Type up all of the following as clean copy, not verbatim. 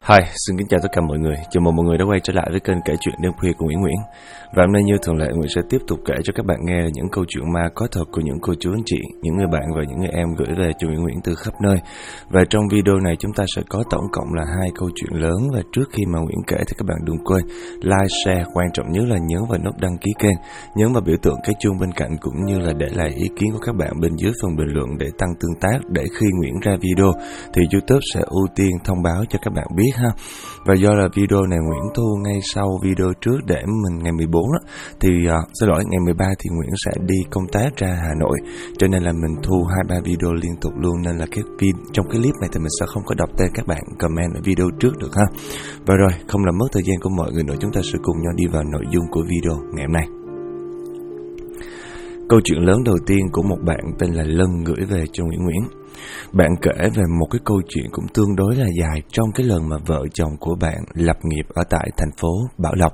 Hi, xin kính chào tất cả mọi người. Chào mừng mọi người đã quay trở lại với kênh kể chuyện đêm khuya của Nguyễn. Và hôm nay như thường lệ, Nguyễn sẽ tiếp tục kể cho các bạn nghe những câu chuyện ma có thật của những cô chú anh chị, những người bạn và những người em gửi về cho Nguyễn từ khắp nơi. Và trong video này chúng ta sẽ có tổng cộng là 2 câu chuyện lớn. Và trước khi mà Nguyễn kể thì các bạn đừng quên like, share, quan trọng nhất là nhấn vào nút đăng ký kênh, nhấn vào biểu tượng cái chuông bên cạnh, cũng như là để lại ý kiến của các bạn bên dưới phần bình luận để tăng tương tác, để khi Nguyễn ra video thì YouTube sẽ ưu tiên thông báo cho các bạn biết ha. Và do là video này Nguyễn thu ngay sau video trước để mình ngày 14 đó, thì ngày 13 thì Nguyễn sẽ đi công tác ra Hà Nội, cho nên là mình thu 2-3 video liên tục luôn, nên là trong cái clip này thì mình sẽ không có đọc tên các bạn comment ở video trước được ha. Và rồi, không làm mất thời gian của mọi người nữa, chúng ta sẽ cùng nhau đi vào nội dung của video ngày hôm nay. Câu chuyện lớn đầu tiên của một bạn tên là Lân gửi về cho Nguyễn. Bạn kể về một cái câu chuyện cũng tương đối là dài trong cái lần mà vợ chồng của bạn lập nghiệp ở tại thành phố Bảo Lộc.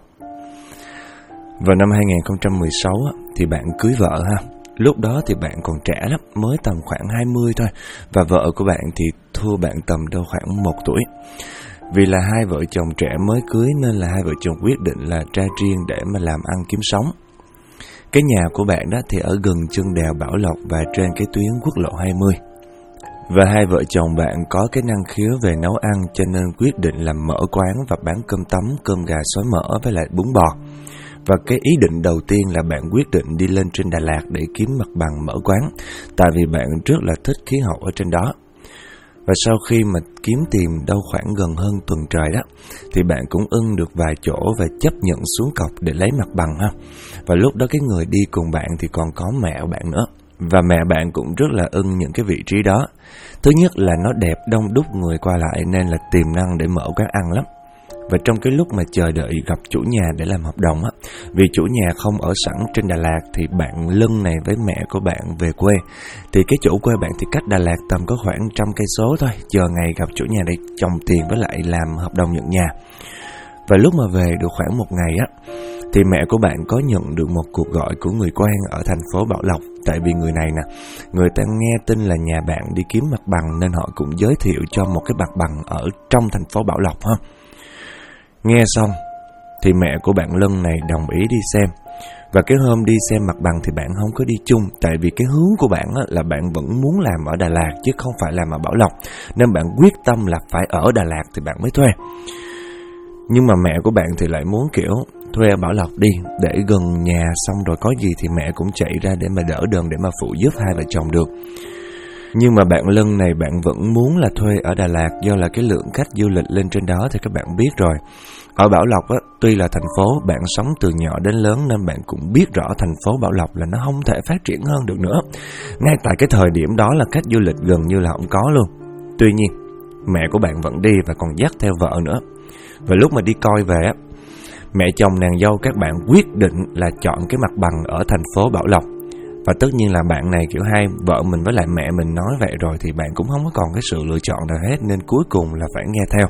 Vào năm 2016 thì bạn cưới vợ ha. Lúc đó thì bạn còn trẻ lắm, mới tầm khoảng 20 thôi. Và vợ của bạn thì thua bạn tầm đâu khoảng 1 tuổi. Vì là hai vợ chồng trẻ mới cưới nên là hai vợ chồng quyết định là ra riêng để mà làm ăn kiếm sống. Cái nhà của bạn đó thì ở gần chân đèo Bảo Lộc và trên cái tuyến quốc lộ 20. Và hai vợ chồng bạn có cái năng khiếu về nấu ăn, cho nên quyết định làm mở quán và bán cơm tấm, cơm gà xối mỡ với lại bún bò. Và cái ý định đầu tiên là bạn quyết định đi lên trên Đà Lạt để kiếm mặt bằng mở quán, tại vì bạn rất là thích khí hậu ở trên đó. Và sau khi mà kiếm tìm đâu khoảng gần hơn tuần trời đó, thì bạn cũng ưng được vài chỗ và chấp nhận xuống cọc để lấy mặt bằng ha. Và lúc đó cái người đi cùng bạn thì còn có mẹ bạn nữa. Và mẹ bạn cũng rất là ưng những cái vị trí đó. Thứ nhất là nó đẹp, đông đúc người qua lại nên là tiềm năng để mở quán ăn lắm. Và trong cái lúc mà chờ đợi gặp chủ nhà để làm hợp đồng á, vì chủ nhà không ở sẵn trên Đà Lạt thì bạn Lân này với mẹ của bạn về quê. Thì cái chỗ quê bạn thì cách Đà Lạt tầm có khoảng 100 cây số thôi, chờ ngày gặp chủ nhà để chồng tiền với lại làm hợp đồng nhận nhà. Và lúc mà về được khoảng 1 ngày á, thì mẹ của bạn có nhận được một cuộc gọi của người quen ở thành phố Bảo Lộc. Tại vì người này nè, người ta nghe tin là nhà bạn đi kiếm mặt bằng nên họ cũng giới thiệu cho một cái mặt bằng ở trong thành phố Bảo Lộc ha. Nghe xong thì mẹ của bạn Lân này đồng ý đi xem. Và cái hôm đi xem mặt bằng thì bạn không có đi chung, tại vì cái hướng của bạn là bạn vẫn muốn làm ở Đà Lạt chứ không phải làm ở Bảo Lộc, nên bạn quyết tâm là phải ở Đà Lạt thì bạn mới thuê. Nhưng mà mẹ của bạn thì lại muốn kiểu thuê ở Bảo Lộc đi để gần nhà, xong rồi có gì thì mẹ cũng chạy ra để mà đỡ đần, để mà phụ giúp hai vợ chồng được. Nhưng mà bạn Lân này bạn vẫn muốn là thuê ở Đà Lạt, do là cái lượng khách du lịch lên trên đó thì các bạn biết rồi. Ở Bảo Lộc á, tuy là thành phố, bạn sống từ nhỏ đến lớn nên bạn cũng biết rõ thành phố Bảo Lộc là nó không thể phát triển hơn được nữa. Ngay tại cái thời điểm đó là khách du lịch gần như là không có luôn. Tuy nhiên, mẹ của bạn vẫn đi và còn dắt theo vợ nữa. Và lúc mà đi coi về á, mẹ chồng nàng dâu các bạn quyết định là chọn cái mặt bằng ở thành phố Bảo Lộc. Và tất nhiên là bạn này kiểu hai vợ mình với lại mẹ mình nói vậy rồi thì bạn cũng không có còn cái sự lựa chọn nào hết, nên cuối cùng là phải nghe theo.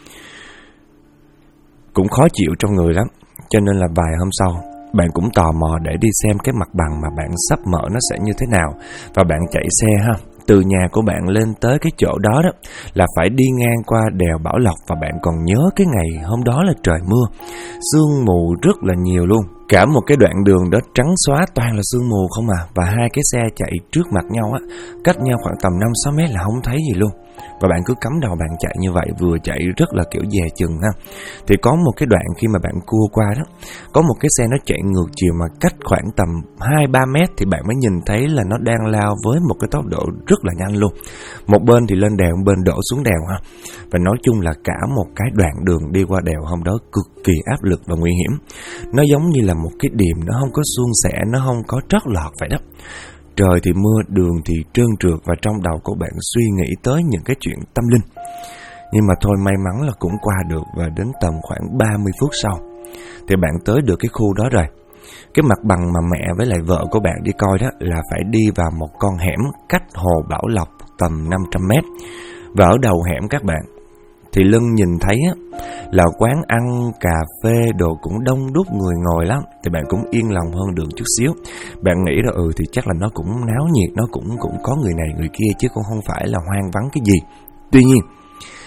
Cũng khó chịu trong người lắm, cho nên là vài hôm sau bạn cũng tò mò để đi xem cái mặt bằng mà bạn sắp mở nó sẽ như thế nào. Và bạn chạy xe ha, từ nhà của bạn lên tới cái chỗ đó đó là phải đi ngang qua đèo Bảo Lộc. Và bạn còn nhớ cái ngày hôm đó là trời mưa, sương mù rất là nhiều luôn. Cả một cái đoạn đường đó trắng xóa toàn là sương mù không à. Và hai cái xe chạy trước mặt nhau á, cách nhau khoảng tầm 5-6 mét là không thấy gì luôn. Và bạn cứ cắm đầu bạn chạy như vậy, vừa chạy rất là kiểu dè chừng ha. Thì có một cái đoạn khi mà bạn cua qua đó, có một cái xe nó chạy ngược chiều mà cách khoảng tầm 2-3 mét thì bạn mới nhìn thấy là nó đang lao với một cái tốc độ rất là nhanh luôn. Một bên thì lên đèo, một bên đổ xuống đèo ha. Và nói chung là cả một cái đoạn đường đi qua đèo hôm đó cực kỳ áp lực và nguy hiểm. Nó giống như là một cái điểm nó không có suôn sẻ, nó không có trót lọt vậy đó. Trời thì mưa, đường thì trơn trượt, và trong đầu của bạn suy nghĩ tới những cái chuyện tâm linh. Nhưng mà thôi, may mắn là cũng qua được. Và đến tầm khoảng 30 phút sau thì bạn tới được cái khu đó rồi. Cái mặt bằng mà mẹ với lại vợ của bạn đi coi đó là phải đi vào một con hẻm cách hồ Bảo Lộc tầm 500 mét. Và ở đầu hẻm các bạn thì Lân nhìn thấy á, là quán ăn, cà phê, đồ cũng đông đúc người ngồi lắm. Thì bạn cũng yên lòng hơn được chút xíu. Bạn nghĩ là thì chắc là nó cũng náo nhiệt, nó cũng có người này người kia chứ cũng không phải là hoang vắng cái gì. Tuy nhiên,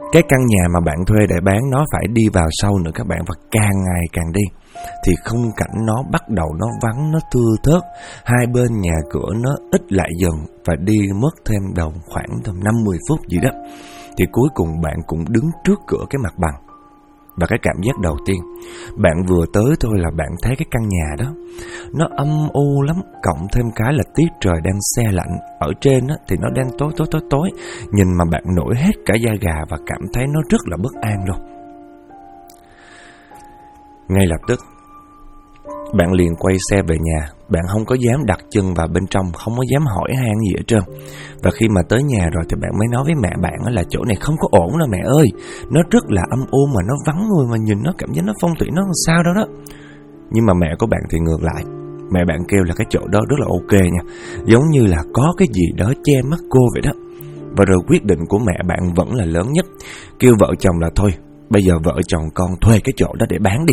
Cái căn nhà mà bạn thuê để bán nó phải đi vào sâu nữa các bạn, và càng ngày càng đi thì khung cảnh nó bắt đầu nó vắng, nó thưa thớt, hai bên nhà cửa nó ít lại dần, và đi mất thêm đầu khoảng tầm 50 phút gì đó thì cuối cùng bạn cũng đứng trước cửa cái mặt bằng. Và cái cảm giác đầu tiên, bạn vừa tới thôi là bạn thấy cái căn nhà đó nó âm u lắm, cộng thêm cái là tiết trời đang se lạnh, ở trên thì nó đang tối, nhìn mà bạn nổi hết cả da gà và cảm thấy nó rất là bất an luôn. Ngay lập tức bạn liền quay xe về nhà. Bạn không có dám đặt chân vào bên trong, không có dám hỏi han gì hết trơn. Và khi mà tới nhà rồi thì bạn mới nói với mẹ bạn là chỗ này không có ổn đâu mẹ ơi, nó rất là âm u mà nó vắng người, mà nhìn nó cảm giác nó phong thủy nó sao đó đó. Nhưng mà mẹ của bạn thì ngược lại. Mẹ bạn kêu là cái chỗ đó rất là ok nha, giống như là có cái gì đó che mắt cô vậy đó. Và rồi quyết định của mẹ bạn vẫn là lớn nhất, kêu vợ chồng là thôi, bây giờ vợ chồng con thuê cái chỗ đó để bán đi.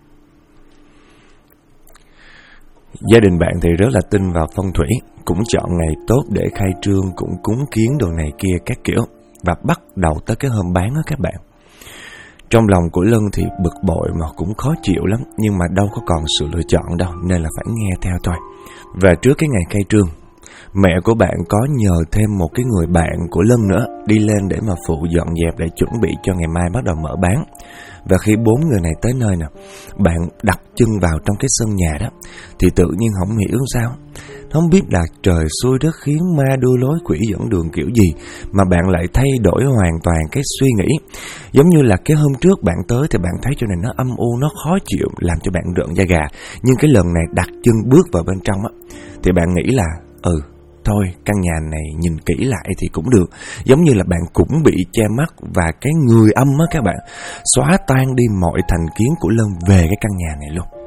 Gia đình bạn thì rất là tin vào phong thủy, cũng chọn ngày tốt để khai trương, cũng cúng kiến đồ này kia các kiểu. Và bắt đầu tới cái hôm bán đó các bạn. Trong lòng của Lân thì bực bội mà cũng khó chịu lắm, nhưng mà đâu có còn sự lựa chọn đâu, nên là phải nghe theo thôi. Và trước cái ngày khai trương, mẹ của bạn có nhờ thêm một cái người bạn của Lân nữa đi lên để mà phụ dọn dẹp để chuẩn bị cho ngày mai bắt đầu mở bán. Và khi 4 người này tới nơi nè, bạn đặt chân vào trong cái sân nhà đó thì tự nhiên không hiểu sao, không biết là trời xui đất khiến, ma đưa lối quỷ dẫn đường kiểu gì mà bạn lại thay đổi hoàn toàn cái suy nghĩ. Giống như là cái hôm trước bạn tới thì bạn thấy chỗ này nó âm u, nó khó chịu, làm cho bạn rợn da gà. Nhưng cái lần này đặt chân bước vào bên trong á thì bạn nghĩ là thôi căn nhà này nhìn kỹ lại thì cũng được. Giống như là bạn cũng bị che mắt, và cái người âm á các bạn xóa tan đi mọi thành kiến của Lân về cái căn nhà này luôn.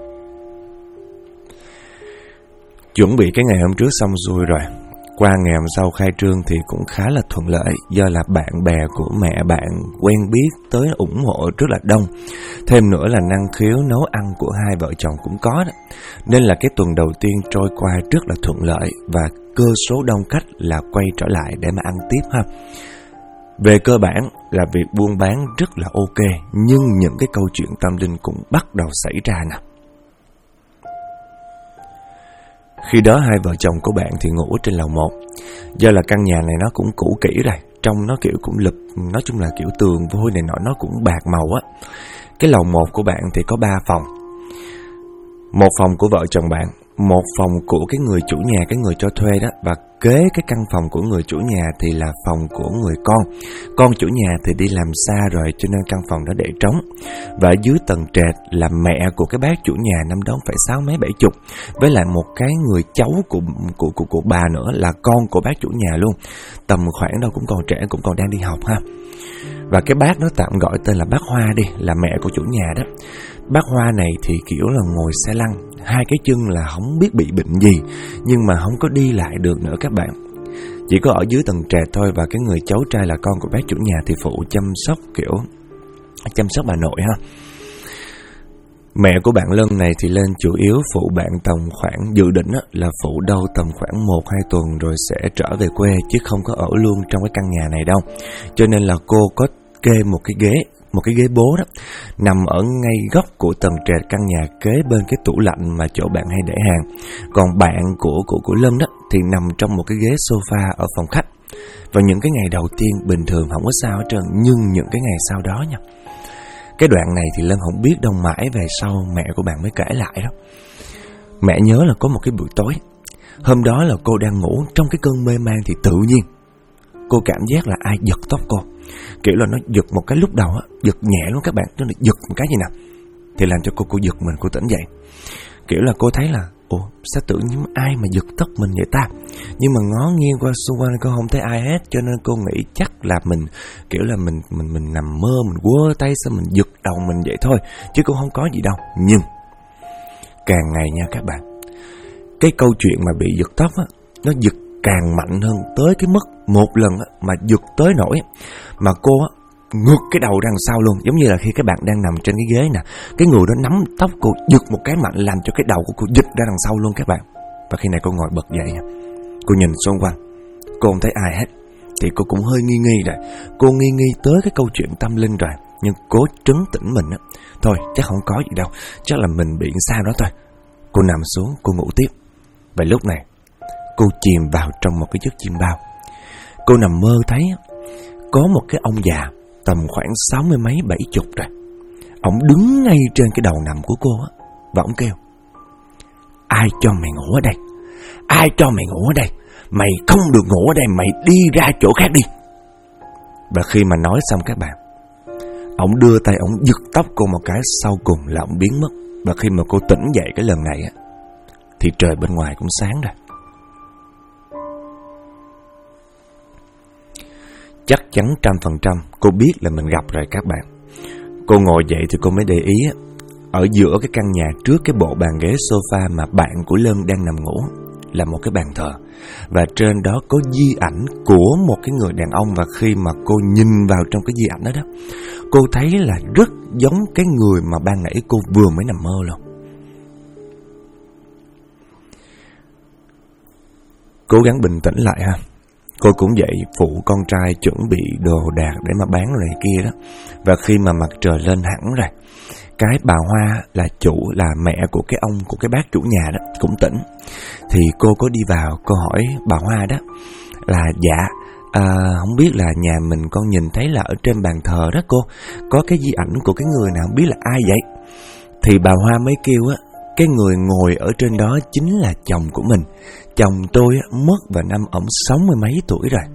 Chuẩn bị cái ngày hôm trước xong xuôi rồi, qua ngày hôm sau khai trương thì cũng khá là thuận lợi, do là bạn bè của mẹ bạn quen biết tới ủng hộ rất là đông. Thêm nữa là năng khiếu nấu ăn của hai vợ chồng cũng có đó. Nên là cái tuần đầu tiên trôi qua rất là thuận lợi, và cơ số đông khách là quay trở lại để mà ăn tiếp ha. Về cơ bản là việc buôn bán rất là ok, nhưng những cái câu chuyện tâm linh cũng bắt đầu xảy ra nè. Khi đó hai vợ chồng của bạn thì ngủ trên lầu 1. Do là căn nhà này nó cũng cũ kỹ rồi, trong nó kiểu cũng lụp, nói chung là kiểu tường vôi này nọ nó cũng bạc màu á. Cái lầu 1 của bạn thì có 3 phòng. Một phòng của vợ chồng bạn, một phòng của cái người chủ nhà, cái người cho thuê đó, và kế cái căn phòng của người chủ nhà thì là phòng của người con. Con chủ nhà thì đi làm xa rồi cho nên căn phòng đó để trống. Và ở dưới tầng trệt là mẹ của cái bác chủ nhà, năm đó phải 60 mấy 70, với lại một cái người cháu của bà nữa là con của bác chủ nhà luôn. Tầm khoảng đâu cũng còn trẻ, cũng còn đang đi học ha. Và cái bác nó tạm gọi tên là bác Hoa đi, là mẹ của chủ nhà đó. Bác Hoa này thì kiểu là ngồi xe lăn, hai cái chân là không biết bị bệnh gì, nhưng mà không có đi lại được nữa các bạn. Chỉ có ở dưới tầng trệt thôi, và cái người cháu trai là con của bác chủ nhà thì phụ chăm sóc, kiểu chăm sóc bà nội ha. Mẹ của bạn Lân này thì lên chủ yếu phụ bạn tầm khoảng, dự định là phụ đâu tầm khoảng 1-2 tuần rồi sẽ trở về quê, chứ không có ở luôn trong cái căn nhà này đâu. Cho nên là cô có kê một cái ghế bố đó, nằm ở ngay góc của tầng trệt căn nhà, kế bên cái tủ lạnh mà chỗ bạn hay để hàng. Còn bạn của Lân đó thì nằm trong một cái ghế sofa ở phòng khách. Và những cái ngày đầu tiên bình thường không có sao hết trơn, nhưng những cái ngày sau đó nha, cái đoạn này thì Lân không biết đâu, mãi về sau mẹ của bạn mới kể lại đó. Mẹ nhớ là có một cái buổi tối, hôm đó là cô đang ngủ, trong cái cơn mê man thì tự nhiên cô cảm giác là ai giật tóc cô. Kiểu là nó giật một cái lúc đầu á, giật nhẹ luôn các bạn, tức là giật một cái gì nào thì làm cho cô giật mình, cô tỉnh dậy. Kiểu là cô thấy là sao tự nhiên ai mà giật tóc mình vậy ta. Nhưng mà ngó nghiêng qua xung quanh cô không thấy ai hết, cho nên cô nghĩ chắc là mình kiểu là mình nằm mơ, mình quơ tay sao mình giật đầu mình vậy thôi, chứ cũng không có gì đâu. Nhưng càng ngày nha các bạn, cái câu chuyện mà bị giật tóc á, nó giật càng mạnh hơn, tới cái mức một lần á, mà giật tới nỗi mà cô á ngược cái đầu ra đằng sau luôn. Giống như là khi các bạn đang nằm trên cái ghế nè, cái người đó nắm tóc cô giật một cái mạnh, làm cho cái đầu của cô giật ra đằng sau luôn các bạn. Và khi này cô ngồi bật dậy, cô nhìn xung quanh, cô không thấy ai hết, thì cô cũng hơi nghi nghi rồi. Cô nghi nghi tới cái câu chuyện tâm linh rồi, nhưng cố trấn tĩnh mình á. Thôi chắc không có gì đâu, chắc là mình bị sao đó thôi. Cô nằm xuống, cô ngủ tiếp. Và lúc này cô chìm vào trong một cái giấc chim bao. Cô nằm mơ thấy có một cái ông già tầm khoảng 60 mấy 70 rồi. Ông đứng ngay trên cái đầu nằm của cô á, và ông kêu: ai cho mày ngủ ở đây? Ai cho mày ngủ ở đây? Mày không được ngủ ở đây, mày đi ra chỗ khác đi. Và khi mà nói xong các bạn, ông đưa tay ông giật tóc cô một cái, sau cùng là ông biến mất. Và khi mà cô tỉnh dậy cái lần này á, thì trời bên ngoài cũng sáng rồi. Chắc chắn 100% cô biết là mình gặp rồi các bạn. Cô ngồi dậy thì cô mới để ý á, ở giữa cái căn nhà trước cái bộ bàn ghế sofa mà bạn của Lân đang nằm ngủ là một cái bàn thờ. Và trên đó có di ảnh của một cái người đàn ông. Và khi mà cô nhìn vào trong cái di ảnh đó, cô thấy là rất giống cái người mà ban nãy cô vừa mới nằm mơ luôn. Cố gắng bình tĩnh lại ha. Cô cũng dậy phụ con trai chuẩn bị đồ đạc để mà bán này kia đó. Và khi mà mặt trời lên hẳn rồi, cái bà Hoa là chủ, là mẹ của cái ông, của cái bác chủ nhà đó cũng tỉnh. Thì cô có đi vào, cô hỏi bà Hoa đó là dạ, không biết là nhà mình con nhìn thấy là ở trên bàn thờ đó cô, có cái di ảnh của cái người nào, không biết là ai vậy? Thì bà Hoa mới kêu á, cái người ngồi ở trên đó chính là chồng của mình. Chồng tôi mất vào năm ổng 60 mấy tuổi rồi.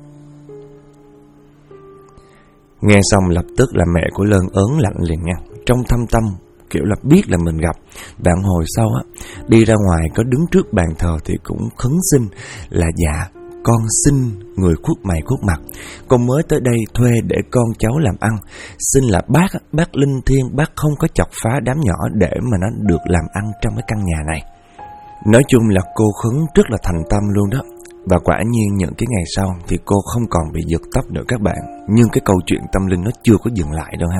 Nghe xong lập tức là mẹ của Lân ớn lạnh liền nha. Trong thâm tâm kiểu là biết là mình gặp. Đoạn hồi sau á, đi ra ngoài có đứng trước bàn thờ thì cũng khấn xin là dạ, con xin người khuất mày khuất mặt, con mới tới đây thuê để con cháu làm ăn. Xin là bác linh thiêng, bác không có chọc phá đám nhỏ để mà nó được làm ăn trong cái căn nhà này. Nói chung là cô khấn rất là thành tâm luôn đó. Và quả nhiên những cái ngày sau thì cô không còn bị giật tóc nữa các bạn. Nhưng cái câu chuyện tâm linh nó chưa có dừng lại đâu ha.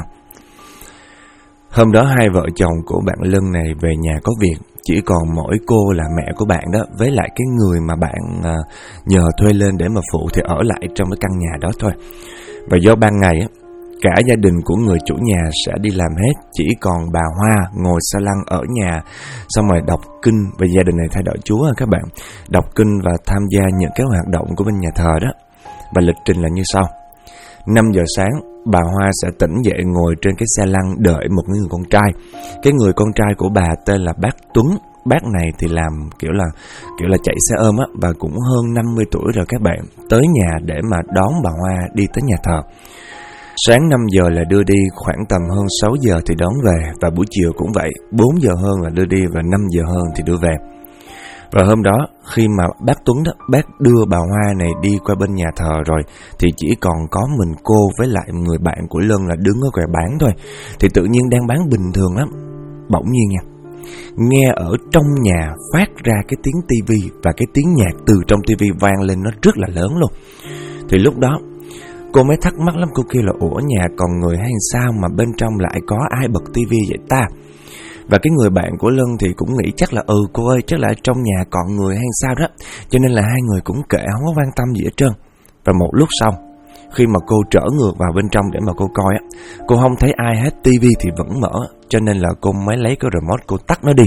Hôm đó hai vợ chồng của bạn Lân này về nhà có việc. Chỉ còn mỗi cô là mẹ của bạn đó, với lại cái người mà bạn nhờ thuê lên để mà phụ thì ở lại trong cái căn nhà đó thôi. Và do ban ngày á, cả gia đình của người chủ nhà sẽ đi làm hết, chỉ còn bà Hoa ngồi sa lăng ở nhà, xong rồi đọc kinh. Và gia đình này thay đổi Chúa các bạn, đọc kinh và tham gia những cái hoạt động của bên nhà thờ đó. Và lịch trình là như sau: 5 giờ sáng, bà Hoa sẽ tỉnh dậy ngồi trên cái xe lăn đợi một người con trai. Cái người con trai của bà tên là bác Tuấn. Bác này thì làm kiểu là chạy xe ôm á, và cũng hơn 50 tuổi rồi các bạn. Tới nhà để mà đón bà Hoa đi tới nhà thờ. Sáng 5 giờ là đưa đi, khoảng tầm hơn 6 giờ thì đón về. Và buổi chiều cũng vậy, 4 giờ hơn là đưa đi và 5 giờ hơn thì đưa về. Và hôm đó khi mà bác Tuấn đó, bác đưa bà Hoa này đi qua bên nhà thờ rồi, thì chỉ còn có mình cô với lại người bạn của Lân là đứng ở quầy bán thôi. Thì tự nhiên đang bán bình thường lắm, bỗng nhiên nha, nghe ở trong nhà phát ra cái tiếng tivi. Và cái tiếng nhạc từ trong tivi vang lên nó rất là lớn luôn. Thì lúc đó cô mới thắc mắc lắm, cô kêu là ủa nhà còn người hay sao mà bên trong lại có ai bật tivi vậy ta? Và cái người bạn của Lân thì cũng nghĩ chắc là cô ơi, chắc là trong nhà còn người hay sao đó, cho nên là hai người cũng kệ, không có quan tâm gì hết trơn. Và một lúc sau, khi mà cô trở ngược vào bên trong để mà cô coi á, cô không thấy ai hết, tivi thì vẫn mở, cho nên là cô mới lấy cái remote cô tắt nó đi.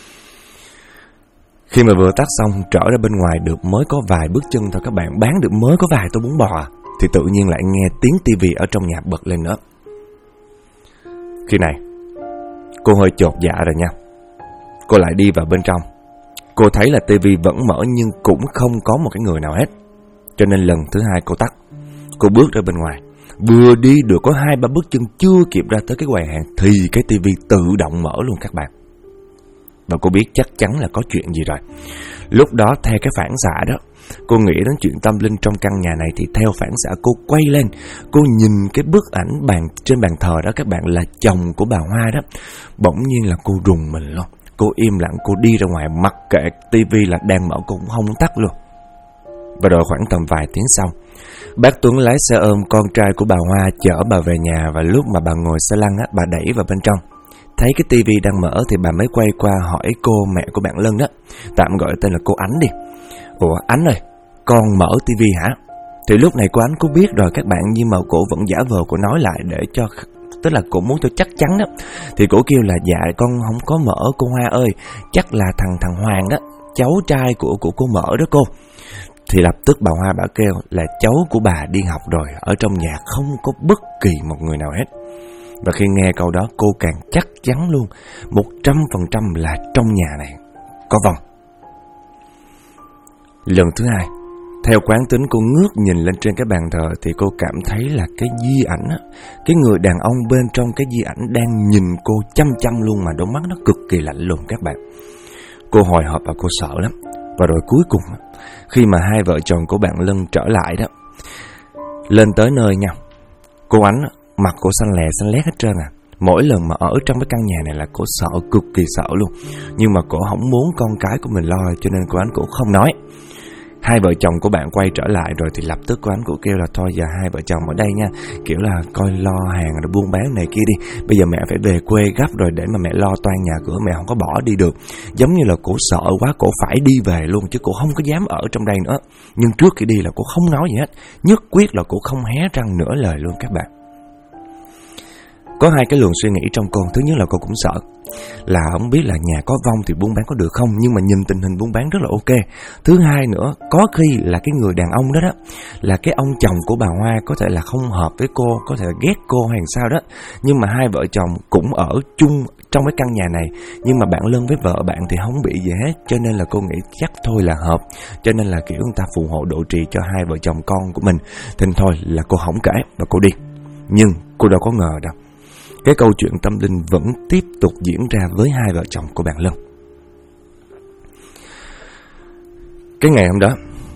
Khi mà vừa tắt xong, trở ra bên ngoài được mới có vài bước chân thôi các bạn, bán được mới có vài tô bún bò, thì tự nhiên lại nghe tiếng tivi ở trong nhà bật lên nữa. Khi này cô hơi chột dạ rồi nha. Cô lại đi vào bên trong. Cô thấy là tivi vẫn mở nhưng cũng không có một cái người nào hết. Cho nên lần thứ hai cô tắt. Cô bước ra bên ngoài. Vừa đi được có 2-3 bước chân, chưa kịp ra tới cái quầy hàng thì cái tivi tự động mở luôn các bạn. Và cô biết chắc chắn là có chuyện gì rồi. Lúc đó theo cái phản xạ đó, cô nghĩ đến chuyện tâm linh trong căn nhà này, thì theo phản xạ cô quay lên. Cô nhìn cái bức ảnh trên bàn thờ đó các bạn, là chồng của bà Hoa đó. Bỗng nhiên là cô rùng mình luôn. Cô im lặng, cô đi ra ngoài, mặc kệ tivi là đang mở, cô cũng không tắt luôn. Và rồi khoảng tầm vài tiếng sau, bác Tuấn lái xe ôm con trai của bà Hoa chở bà về nhà. Và lúc mà bà ngồi xe lăn á, bà đẩy vào bên trong, thấy cái tivi đang mở thì bà mới quay qua hỏi cô mẹ của bạn Lân đó, tạm gọi tên là cô Ánh đi. Ủa Ánh ơi, con mở tivi hả? Thì lúc này cô Ánh có biết rồi các bạn, nhưng mà cổ vẫn giả vờ cổ nói lại để cho, tức là cổ muốn cho chắc chắn đó. Thì cổ kêu là dạ con không có mỡ cô Hoa ơi, chắc là thằng Hoàng đó, cháu trai của cô Mỡ đó cô. Thì lập tức bà Hoa bà kêu là cháu của bà đi học rồi, ở trong nhà không có bất kỳ một người nào hết. Và khi nghe câu đó cô càng chắc chắn luôn 100% là trong nhà này có vong. Lần thứ hai, theo quán tính cô ngước nhìn lên trên cái bàn thờ thì cô cảm thấy là cái di ảnh á, cái người đàn ông bên trong cái di ảnh đang nhìn cô chăm chăm luôn, mà đôi mắt nó cực kỳ lạnh lùng các bạn. Cô hồi hộp và cô sợ lắm. Và rồi cuối cùng, khi mà hai vợ chồng của bạn Lân trở lại đó, lên tới nơi nha, cô Ánh mặt cô xanh lét hết trơn à. Mỗi lần mà ở trong cái căn nhà này là cô sợ, cực kỳ sợ luôn. Nhưng mà cô không muốn con cái của mình lo, cho nên cô Ánh cũng không nói. Hai vợ chồng của bạn quay trở lại rồi thì lập tức cô Ánh cũng kêu là thôi giờ hai vợ chồng ở đây nha, kiểu là coi lo hàng rồi buôn bán này kia đi. Bây giờ mẹ phải về quê gấp rồi, để mà mẹ lo toan nhà cửa, mẹ không có bỏ đi được. Giống như là cổ sợ quá, cổ phải đi về luôn, chứ cổ không có dám ở trong đây nữa. Nhưng trước khi đi là cổ không nói gì hết, nhất quyết là cổ không hé răng nửa lời luôn các bạn. Có hai cái luồng suy nghĩ trong cô. Thứ nhất là cô cũng sợ là không biết là nhà có vong thì buôn bán có được không, nhưng mà nhìn tình hình buôn bán rất là ok. Thứ hai nữa, có khi là cái người đàn ông đó là cái ông chồng của bà Hoa, có thể là không hợp với cô, có thể là ghét cô hay sao đó. Nhưng mà hai vợ chồng cũng ở chung trong cái căn nhà này, nhưng mà bạn Lân với vợ bạn thì không bị gì hết, cho nên là cô nghĩ chắc thôi là hợp. Cho nên là kiểu người ta phù hộ độ trì cho hai vợ chồng con của mình. Thì thôi là cô không kể và cô đi. Nhưng cô đâu có ngờ đâu, cái câu chuyện tâm linh vẫn tiếp tục diễn ra với hai vợ chồng của bạn Lân. Cái ngày hôm đó,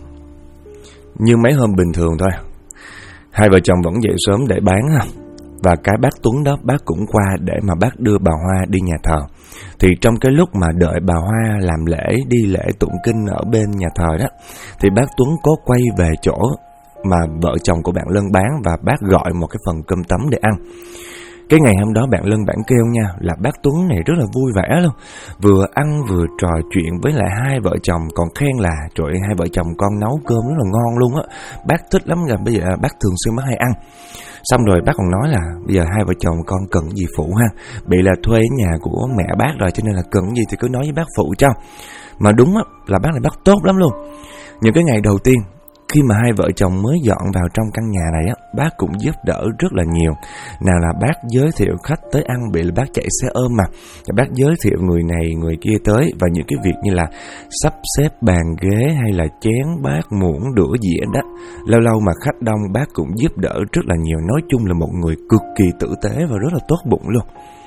như mấy hôm bình thường thôi, hai vợ chồng vẫn dậy sớm để bán ha. Và cái bác Tuấn đó, bác cũng qua để mà bác đưa bà Hoa đi nhà thờ. Thì trong cái lúc mà đợi bà Hoa làm lễ, đi lễ tụng kinh ở bên nhà thờ đó, thì bác Tuấn có quay về chỗ mà vợ chồng của bạn Lân bán, và bác gọi một cái phần cơm tấm để ăn. Cái ngày hôm đó bạn Lân bạn kêu nha, là bác Tuấn này rất là vui vẻ luôn, vừa ăn vừa trò chuyện với lại hai vợ chồng, còn khen là trời ơi, hai vợ chồng con nấu cơm rất là ngon luôn á, bác thích lắm rồi, bây giờ bác thường xuyên bác hay ăn. Xong rồi bác còn nói là bây giờ hai vợ chồng con cần gì phụ ha, bị là thuê nhà của mẹ bác rồi, cho nên là cần gì thì cứ nói với bác phụ cho. Mà đúng á, là bác này bác tốt lắm luôn. Những cái ngày đầu tiên khi mà hai vợ chồng mới dọn vào trong căn nhà này á, bác cũng giúp đỡ rất là nhiều. Nào là bác giới thiệu khách tới ăn, bị là bác chạy xe ôm mà, bác giới thiệu người này người kia tới, và những cái việc như là sắp xếp bàn ghế hay là chén bát muỗng đũa dĩa đó, lâu lâu mà khách đông bác cũng giúp đỡ rất là nhiều. Nói chung là một người cực kỳ tử tế và rất là tốt bụng luôn.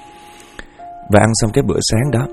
Và ăn xong cái bữa sáng đó,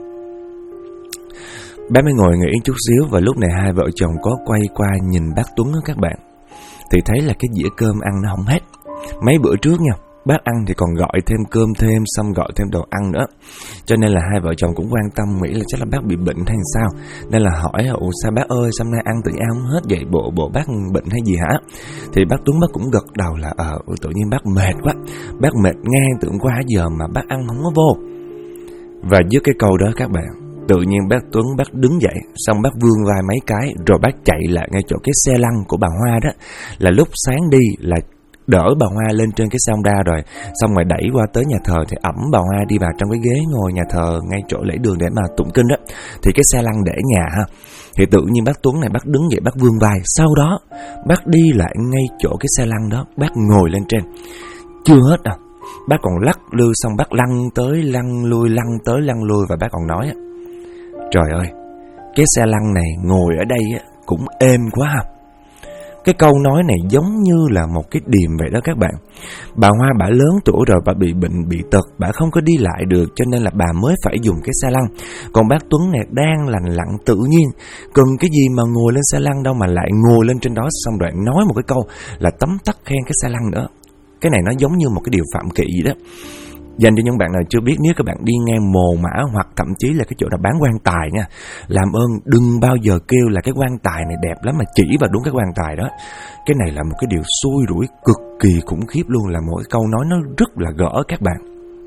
bác mới ngồi nghỉ chút xíu, và lúc này hai vợ chồng có quay qua nhìn bác Tuấn đó các bạn, thì thấy là cái dĩa cơm ăn nó không hết. Mấy bữa trước nha, bác ăn thì còn gọi thêm cơm thêm, xong gọi thêm đồ ăn nữa. Cho nên là hai vợ chồng cũng quan tâm, nghĩ là chắc là bác bị bệnh hay sao, nên là hỏi ủa sao bác ơi, sao nay ăn tự nhiên không hết vậy, bộ bác bệnh hay gì hả? Thì bác Tuấn bác cũng gật đầu là tự nhiên bác mệt quá, bác mệt ngang từ hôm qua giờ mà bác ăn không có vô. Và với cái câu đó các bạn, tự nhiên bác Tuấn bác đứng dậy, xong bác vươn vai mấy cái, rồi bác chạy lại ngay chỗ cái xe lăn của bà Hoa đó. Là lúc sáng đi là đỡ bà Hoa lên trên cái xe Honda rồi, xong rồi đẩy qua tới nhà thờ thì ẵm bà Hoa đi vào trong cái ghế ngồi nhà thờ ngay chỗ lễ đường để mà tụng kinh đó. Thì cái xe lăn để nhà ha, thì tự nhiên bác Tuấn này bác đứng dậy, bác vươn vai, sau đó bác đi lại ngay chỗ cái xe lăn đó, bác ngồi lên trên. Chưa hết à, bác còn lắc lư, xong bác lăn tới lăn lui, lăn tới lăn lui, và bác còn nói trời ơi, cái xe lăn này ngồi ở đây cũng êm quá ha. Cái câu nói này giống như là một cái điềm vậy đó các bạn. Bà Hoa bả lớn tuổi rồi, bà bị bệnh bị tật, bả không có đi lại được, cho nên là bà mới phải dùng cái xe lăn. Còn bác Tuấn này đang lành lặn tự nhiên, cần cái gì mà ngồi lên xe lăn đâu mà lại ngồi lên trên đó, xong rồi nói một cái câu là tấm tắc khen cái xe lăn nữa. Cái này nó giống như một cái điều phạm kỵ vậy đó. Dành cho những bạn nào chưa biết, nếu các bạn đi ngang Mồ Mã hoặc thậm chí là cái chỗ nào bán quan tài nha, làm ơn đừng bao giờ kêu là cái quan tài này đẹp lắm mà chỉ vào đúng cái quan tài đó. Cái này là một cái điều xui rủi cực kỳ khủng khiếp luôn, là một cái câu nói nó rất là gỡ các bạn.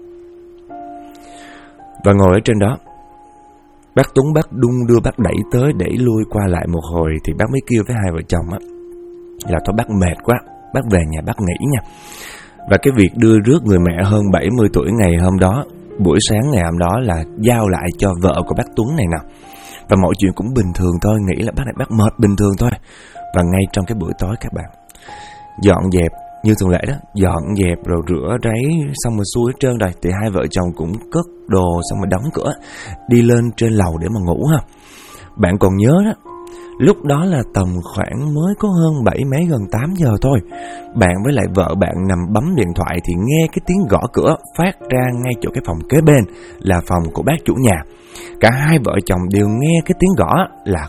Và ngồi ở trên đó, bác Tuấn bác đung đưa, bác đẩy tới đẩy lui qua lại một hồi, thì bác mới kêu với hai vợ chồng là thôi bác mệt quá, bác về nhà bác nghỉ nha. Và cái việc đưa rước người mẹ hơn 70 tuổi ngày hôm đó, buổi sáng ngày hôm đó là giao lại cho vợ của bác Tuấn này nào. Và mọi chuyện cũng bình thường thôi, nghĩ là bác này bác mệt bình thường thôi. Và ngay trong cái buổi tối các bạn, dọn dẹp như thường lệ đó, dọn dẹp rồi rửa ráy xong rồi xuôi hết trơn rồi, thì hai vợ chồng cũng cất đồ xong rồi đóng cửa, đi lên trên lầu để mà ngủ ha. Bạn còn nhớ đó, lúc đó là tầm khoảng mới có hơn 7 mấy gần 8 giờ thôi. Bạn với lại vợ bạn nằm bấm điện thoại thì nghe cái tiếng gõ cửa phát ra ngay chỗ cái phòng kế bên là phòng của bác chủ nhà. Cả hai vợ chồng đều nghe cái tiếng gõ là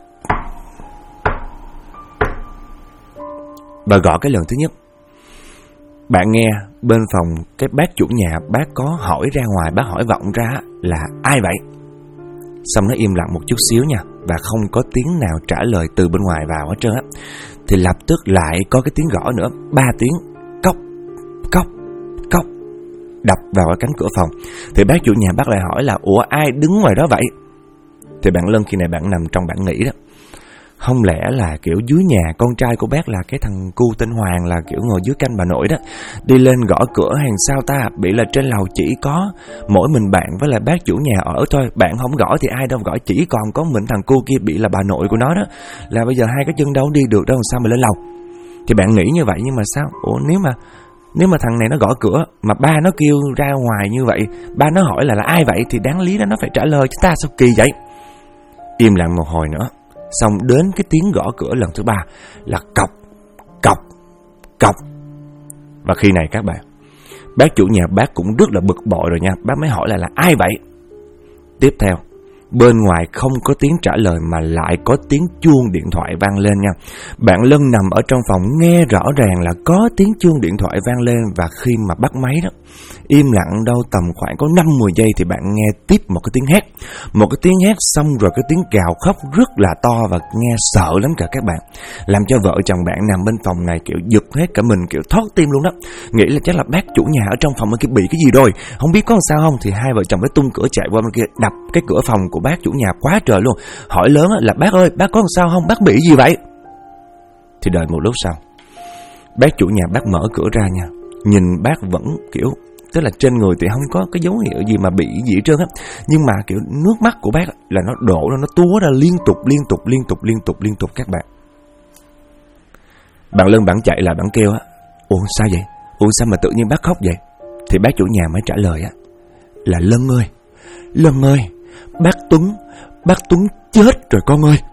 bà gõ cái lần thứ nhất. Bạn nghe bên phòng cái bác chủ nhà, bác có hỏi ra ngoài, bác hỏi vọng ra là ai vậy? Xong nó im lặng một chút xíu nha, và không có tiếng nào trả lời từ bên ngoài vào hết trơn á. Thì lập tức lại có cái tiếng gõ nữa, 3 tiếng, cốc, cốc, cốc, đập vào cái cánh cửa phòng. Thì bác chủ nhà bác lại hỏi là ủa ai đứng ngoài đó vậy? Thì bạn Lân khi này bạn nằm trong bạn nghĩ đó, không lẽ là kiểu dưới nhà con trai của bác là cái thằng cu tên Hoàng là kiểu ngồi dưới canh bà nội đó, đi lên gõ cửa hàng sao ta, bị là trên lầu chỉ có mỗi mình bạn với là bác chủ nhà ở thôi, bạn không gõ thì ai đâu gõ, chỉ còn có mình thằng cu kia bị là bà nội của nó đó, là bây giờ hai cái chân đâu đi được đâu, sao mà lên lầu. Thì bạn nghĩ như vậy, nhưng mà sao, ủa nếu mà thằng này nó gõ cửa mà ba nó kêu ra ngoài như vậy, ba nó hỏi là ai vậy thì đáng lý đó nó phải trả lời chứ ta, sao kỳ vậy. Im lặng một hồi nữa, xong đến cái tiếng gõ cửa lần thứ 3 là cọc, cọc, cọc. Và khi này các bạn, bác chủ nhà bác cũng rất là bực bội rồi nha. Bác mới hỏi là ai vậy? Tiếp theo, bên ngoài không có tiếng trả lời mà lại có tiếng chuông điện thoại vang lên nha. Bạn Lân nằm ở trong phòng nghe rõ ràng là có tiếng chuông điện thoại vang lên. Và khi mà bắt máy đó, im lặng đâu tầm khoảng có 5-10 giây thì bạn nghe tiếp một cái tiếng hét. Một cái tiếng hét xong rồi cái tiếng gào khóc rất là to và nghe sợ lắm cả các bạn. Làm cho vợ chồng bạn nằm bên phòng này kiểu giật hết cả mình, kiểu thoát tim luôn đó. Nghĩ là chắc là bác chủ nhà ở trong phòng bên kia bị cái gì rồi, không biết có làm sao không. Thì hai vợ chồng mới tung cửa chạy qua bên kia, đập cái cửa phòng của bác chủ nhà quá trời luôn. Hỏi lớn là bác ơi, bác có làm sao không, bác bị gì vậy? Thì đợi một lúc sau, bác chủ nhà bác mở cửa ra nha. Nhìn bác vẫn kiểu, tức là trên người thì không có cái dấu hiệu gì mà bị gì hết trơn á, nhưng mà kiểu nước mắt của bác là nó đổ ra, nó túa ra liên tục các bạn. Bạn Lân bạn chạy lại bạn kêu á, ủa sao vậy? Ủa sao mà tự nhiên bác khóc vậy? Thì bác chủ nhà mới trả lời á là Lân ơi, bác Tuấn chết rồi con ơi.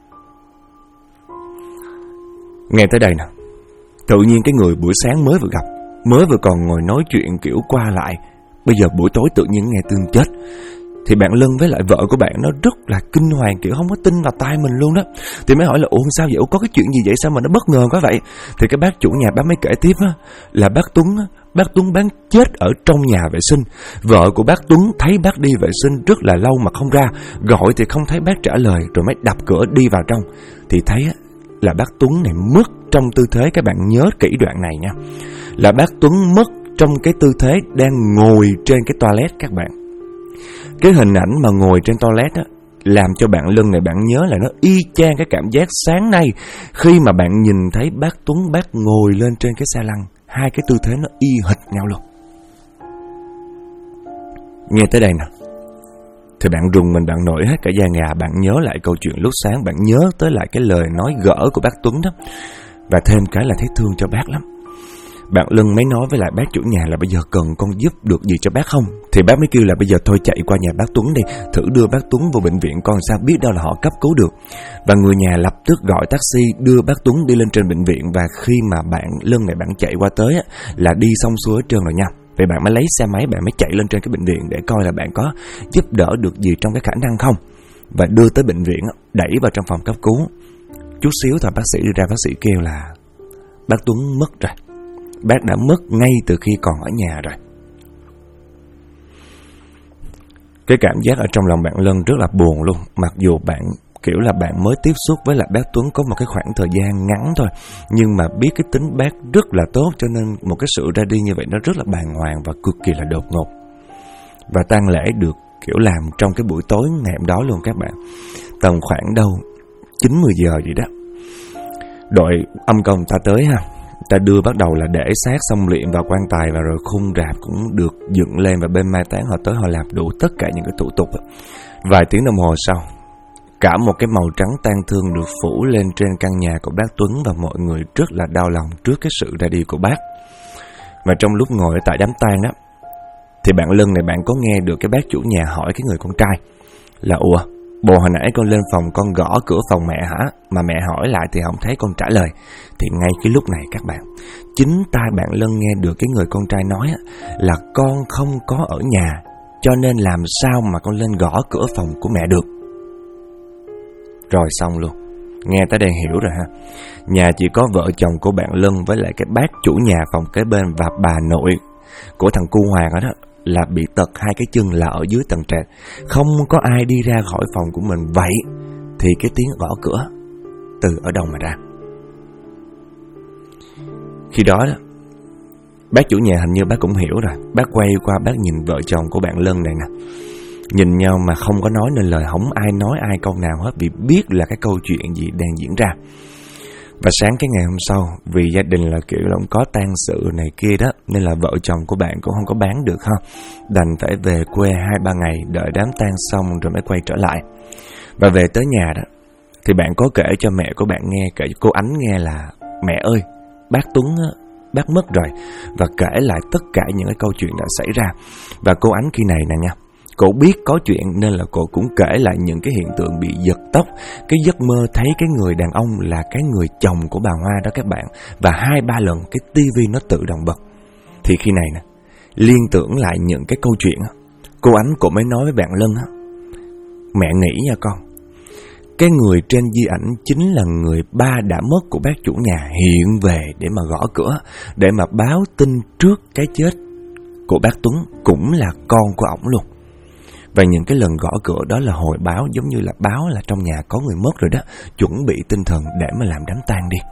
Nghe tới đây nè, tự nhiên cái người buổi sáng mới vừa gặp, mới vừa còn ngồi nói chuyện kiểu qua lại, bây giờ buổi tối tự nhiên nghe tin chết. Thì bạn Lân với lại vợ của bạn nó rất là kinh hoàng, kiểu không có tin vào tai mình luôn đó. Thì mới hỏi là ủa sao vậy, có cái chuyện gì vậy, sao mà nó bất ngờ quá vậy? Thì cái bác chủ nhà bác mới kể tiếp á, là bác Tuấn bán chết ở trong nhà vệ sinh. Vợ của bác Tuấn thấy bác đi vệ sinh rất là lâu mà không ra, gọi thì không thấy bác trả lời, rồi mới đập cửa đi vào trong. Thì thấy á, là bác Tuấn này mất trong tư thế, các bạn nhớ kỹ đoạn này nha, là bác Tuấn mất trong cái tư thế đang ngồi trên cái toilet các bạn. Cái hình ảnh mà ngồi trên toilet á, làm cho bạn Lân này bạn nhớ là nó y chang cái cảm giác sáng nay khi mà bạn nhìn thấy bác Tuấn bác ngồi lên trên cái xe lăn. Hai cái tư thế nó y hệt nhau luôn. Nghe tới đây nè, thì bạn rùng mình, bạn nổi hết cả da gà. Bạn nhớ lại câu chuyện lúc sáng, bạn nhớ tới lại cái lời nói gỡ của bác Tuấn đó, và thêm cái là thấy thương cho bác lắm. Bạn Lân mới nói với lại bác chủ nhà là bây giờ cần con giúp được gì cho bác không? Thì bác mới kêu là bây giờ thôi chạy qua nhà bác Tuấn đi, thử đưa bác Tuấn vào bệnh viện coi sao, biết đâu là họ cấp cứu được. Và người nhà lập tức gọi taxi đưa bác Tuấn đi lên trên bệnh viện. Và khi mà bạn Lân này bạn chạy qua tới á, là đi xong xuôi hết trơn rồi nha. Vậy bạn mới lấy xe máy, bạn mới chạy lên trên cái bệnh viện để coi là bạn có giúp đỡ được gì trong cái khả năng không. Và đưa tới bệnh viện, đẩy vào trong phòng cấp cứu. Chút xíu thôi bác sĩ đi ra, bác sĩ kêu là bác Tuấn mất rồi. Bác đã mất ngay từ khi còn ở nhà rồi. Cái cảm giác ở trong lòng bạn Lân rất là buồn luôn. Mặc dù bạn kiểu là bạn mới tiếp xúc với lại bác Tuấn có một cái khoảng thời gian ngắn thôi, nhưng mà biết cái tính bác rất là tốt, cho nên một cái sự ra đi như vậy nó rất là bàng hoàng và cực kỳ là đột ngột. Và tang lễ được kiểu làm trong cái buổi tối ngày hôm đó luôn các bạn. Tầm khoảng đâu 9-10 giờ vậy đó. Đội âm công ta tới ha. Ta đưa bắt đầu là để xác xong luyện vào quan tài, và rồi khung rạp cũng được dựng lên, và bên mai táng họ tới họ làm đủ tất cả những cái thủ tục. Vài tiếng đồng hồ sau, cả một cái màu trắng tang thương được phủ lên trên căn nhà của bác Tuấn, và mọi người rất là đau lòng trước cái sự ra đi của bác. Và trong lúc ngồi ở tại đám tang đó, thì bạn Lân này bạn có nghe được cái bác chủ nhà hỏi cái người con trai là: ủa, bồ hồi nãy con lên phòng con gõ cửa phòng mẹ hả? Mà mẹ hỏi lại thì không thấy con trả lời. Thì ngay cái lúc này các bạn, chính tai bạn Lân nghe được cái người con trai nói là con không có ở nhà, cho nên làm sao mà con lên gõ cửa phòng của mẹ được. Rồi xong luôn. Nghe tới đây hiểu rồi ha. Nhà chỉ có vợ chồng của bạn Lân với lại cái bác chủ nhà phòng kế bên và bà nội của thằng cu Hoàng đó là bị tật hai cái chân là ở dưới tầng trệt. Không có ai đi ra khỏi phòng của mình. Vậy thì cái tiếng gõ cửa từ ở đâu mà ra? Khi đó bác chủ nhà hình như bác cũng hiểu rồi. Bác quay qua bác nhìn vợ chồng của bạn Lân này nè. Nhìn nhau mà không có nói nên lời, không ai nói ai câu nào hết, vì biết là cái câu chuyện gì đang diễn ra. Và sáng cái ngày hôm sau, vì gia đình là kiểu là có tang sự này kia đó, nên là vợ chồng của bạn cũng không có bán được ha. Đành phải về quê 2-3 ngày đợi đám tang xong rồi mới quay trở lại. Và về tới nhà đó, thì bạn có kể cho mẹ của bạn nghe, kể cho cô Ánh nghe là: mẹ ơi, bác Tuấn bác mất rồi. Và kể lại tất cả những cái câu chuyện đã xảy ra. Và cô Ánh khi này nè nha, cô biết có chuyện nên là cô cũng kể lại những cái hiện tượng bị giật tóc, cái giấc mơ thấy cái người đàn ông là cái người chồng của bà Hoa đó các bạn. Và 2-3 lần cái tivi nó tự động bật. Thì khi này nè, liên tưởng lại những cái câu chuyện, cô Ánh cũng mới nói với bạn Lân: mẹ nghĩ nha con, cái người trên di ảnh chính là người ba đã mất của bác chủ nhà hiện về để mà gõ cửa, để mà báo tin trước cái chết của bác Tuấn, cũng là con của ổng luôn. Và những cái lần gõ cửa đó là hồi báo, giống như là báo là trong nhà có người mất rồi đó, chuẩn bị tinh thần để mà làm đám tang đi.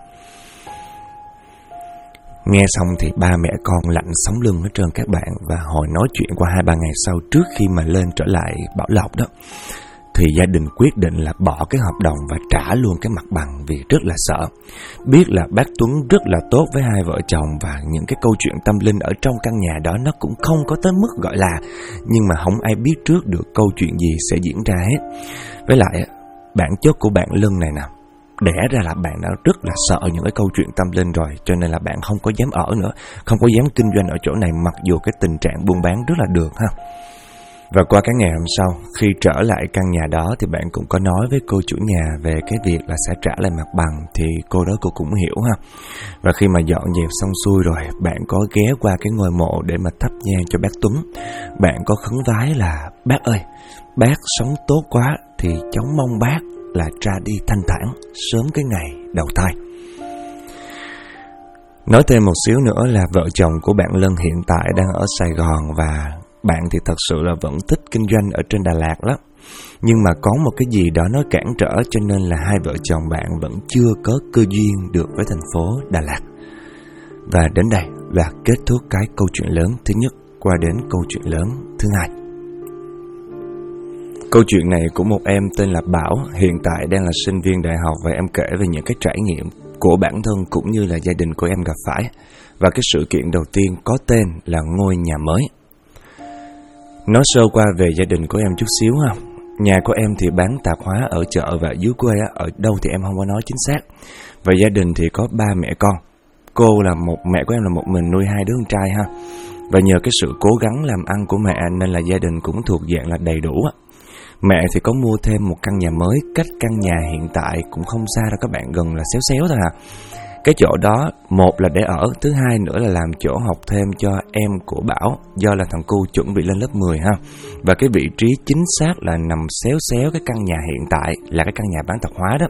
Nghe xong thì ba mẹ con lạnh sống lưng hết trơn các bạn. Và hồi nói chuyện qua 2-3 ngày sau, trước khi mà lên trở lại Bảo Lộc đó, thì gia đình quyết định là bỏ cái hợp đồng và trả luôn cái mặt bằng, vì rất là sợ. Biết là bác Tuấn rất là tốt với hai vợ chồng, và những cái câu chuyện tâm linh ở trong căn nhà đó nó cũng không có tới mức gọi là, nhưng mà không ai biết trước được câu chuyện gì sẽ diễn ra hết. Với lại bản chất của bạn Lân này nè, đẻ ra là bạn đã rất là sợ những cái câu chuyện tâm linh rồi, cho nên là bạn không có dám ở nữa, không có dám kinh doanh ở chỗ này, mặc dù cái tình trạng buôn bán rất là được ha. Và qua cái ngày hôm sau, khi trở lại căn nhà đó thì bạn cũng có nói với cô chủ nhà về cái việc là sẽ trả lại mặt bằng. Thì cô đó cô cũng hiểu ha. Và khi mà dọn dẹp xong xuôi rồi, bạn có ghé qua cái ngôi mộ để mà thắp nhang cho bác Tuấn. Bạn có khấn vái là: bác ơi, bác sống tốt quá thì cháu mong bác là ra đi thanh thản, sớm cái ngày đầu thai. Nói thêm một xíu nữa là vợ chồng của bạn Lân hiện tại đang ở Sài Gòn, và bạn thì thật sự là vẫn thích kinh doanh ở trên Đà Lạt lắm. Nhưng mà có một cái gì đó nó cản trở, cho nên là hai vợ chồng bạn vẫn chưa có cơ duyên được với thành phố Đà Lạt. Và đến đây là kết thúc cái câu chuyện lớn thứ nhất, qua đến câu chuyện lớn thứ hai. Câu chuyện này của một em tên là Bảo, hiện tại đang là sinh viên đại học, và em kể về những cái trải nghiệm của bản thân cũng như là gia đình của em gặp phải. Và cái sự kiện đầu tiên có tên là ngôi nhà mới. Nói sơ qua về gia đình của em chút xíu ha. Nhà của em thì bán tạp hóa ở chợ, và dưới quê ở đâu thì em không có nói chính xác. Và gia đình thì có 3 mẹ con. Mẹ của em là một mình nuôi 2 đứa con trai ha. Và nhờ cái sự cố gắng làm ăn của mẹ nên là gia đình cũng thuộc dạng là đầy đủ. Mẹ thì có mua thêm một căn nhà mới cách căn nhà hiện tại cũng không xa đâu các bạn, gần là xéo xéo thôi à. Cái chỗ đó, một là để ở, thứ hai nữa là làm chỗ học thêm cho em của Bảo, do là thằng cu chuẩn bị lên lớp 10 ha. Và cái vị trí chính xác là nằm xéo xéo cái căn nhà hiện tại, là cái căn nhà bán tạp hóa đó.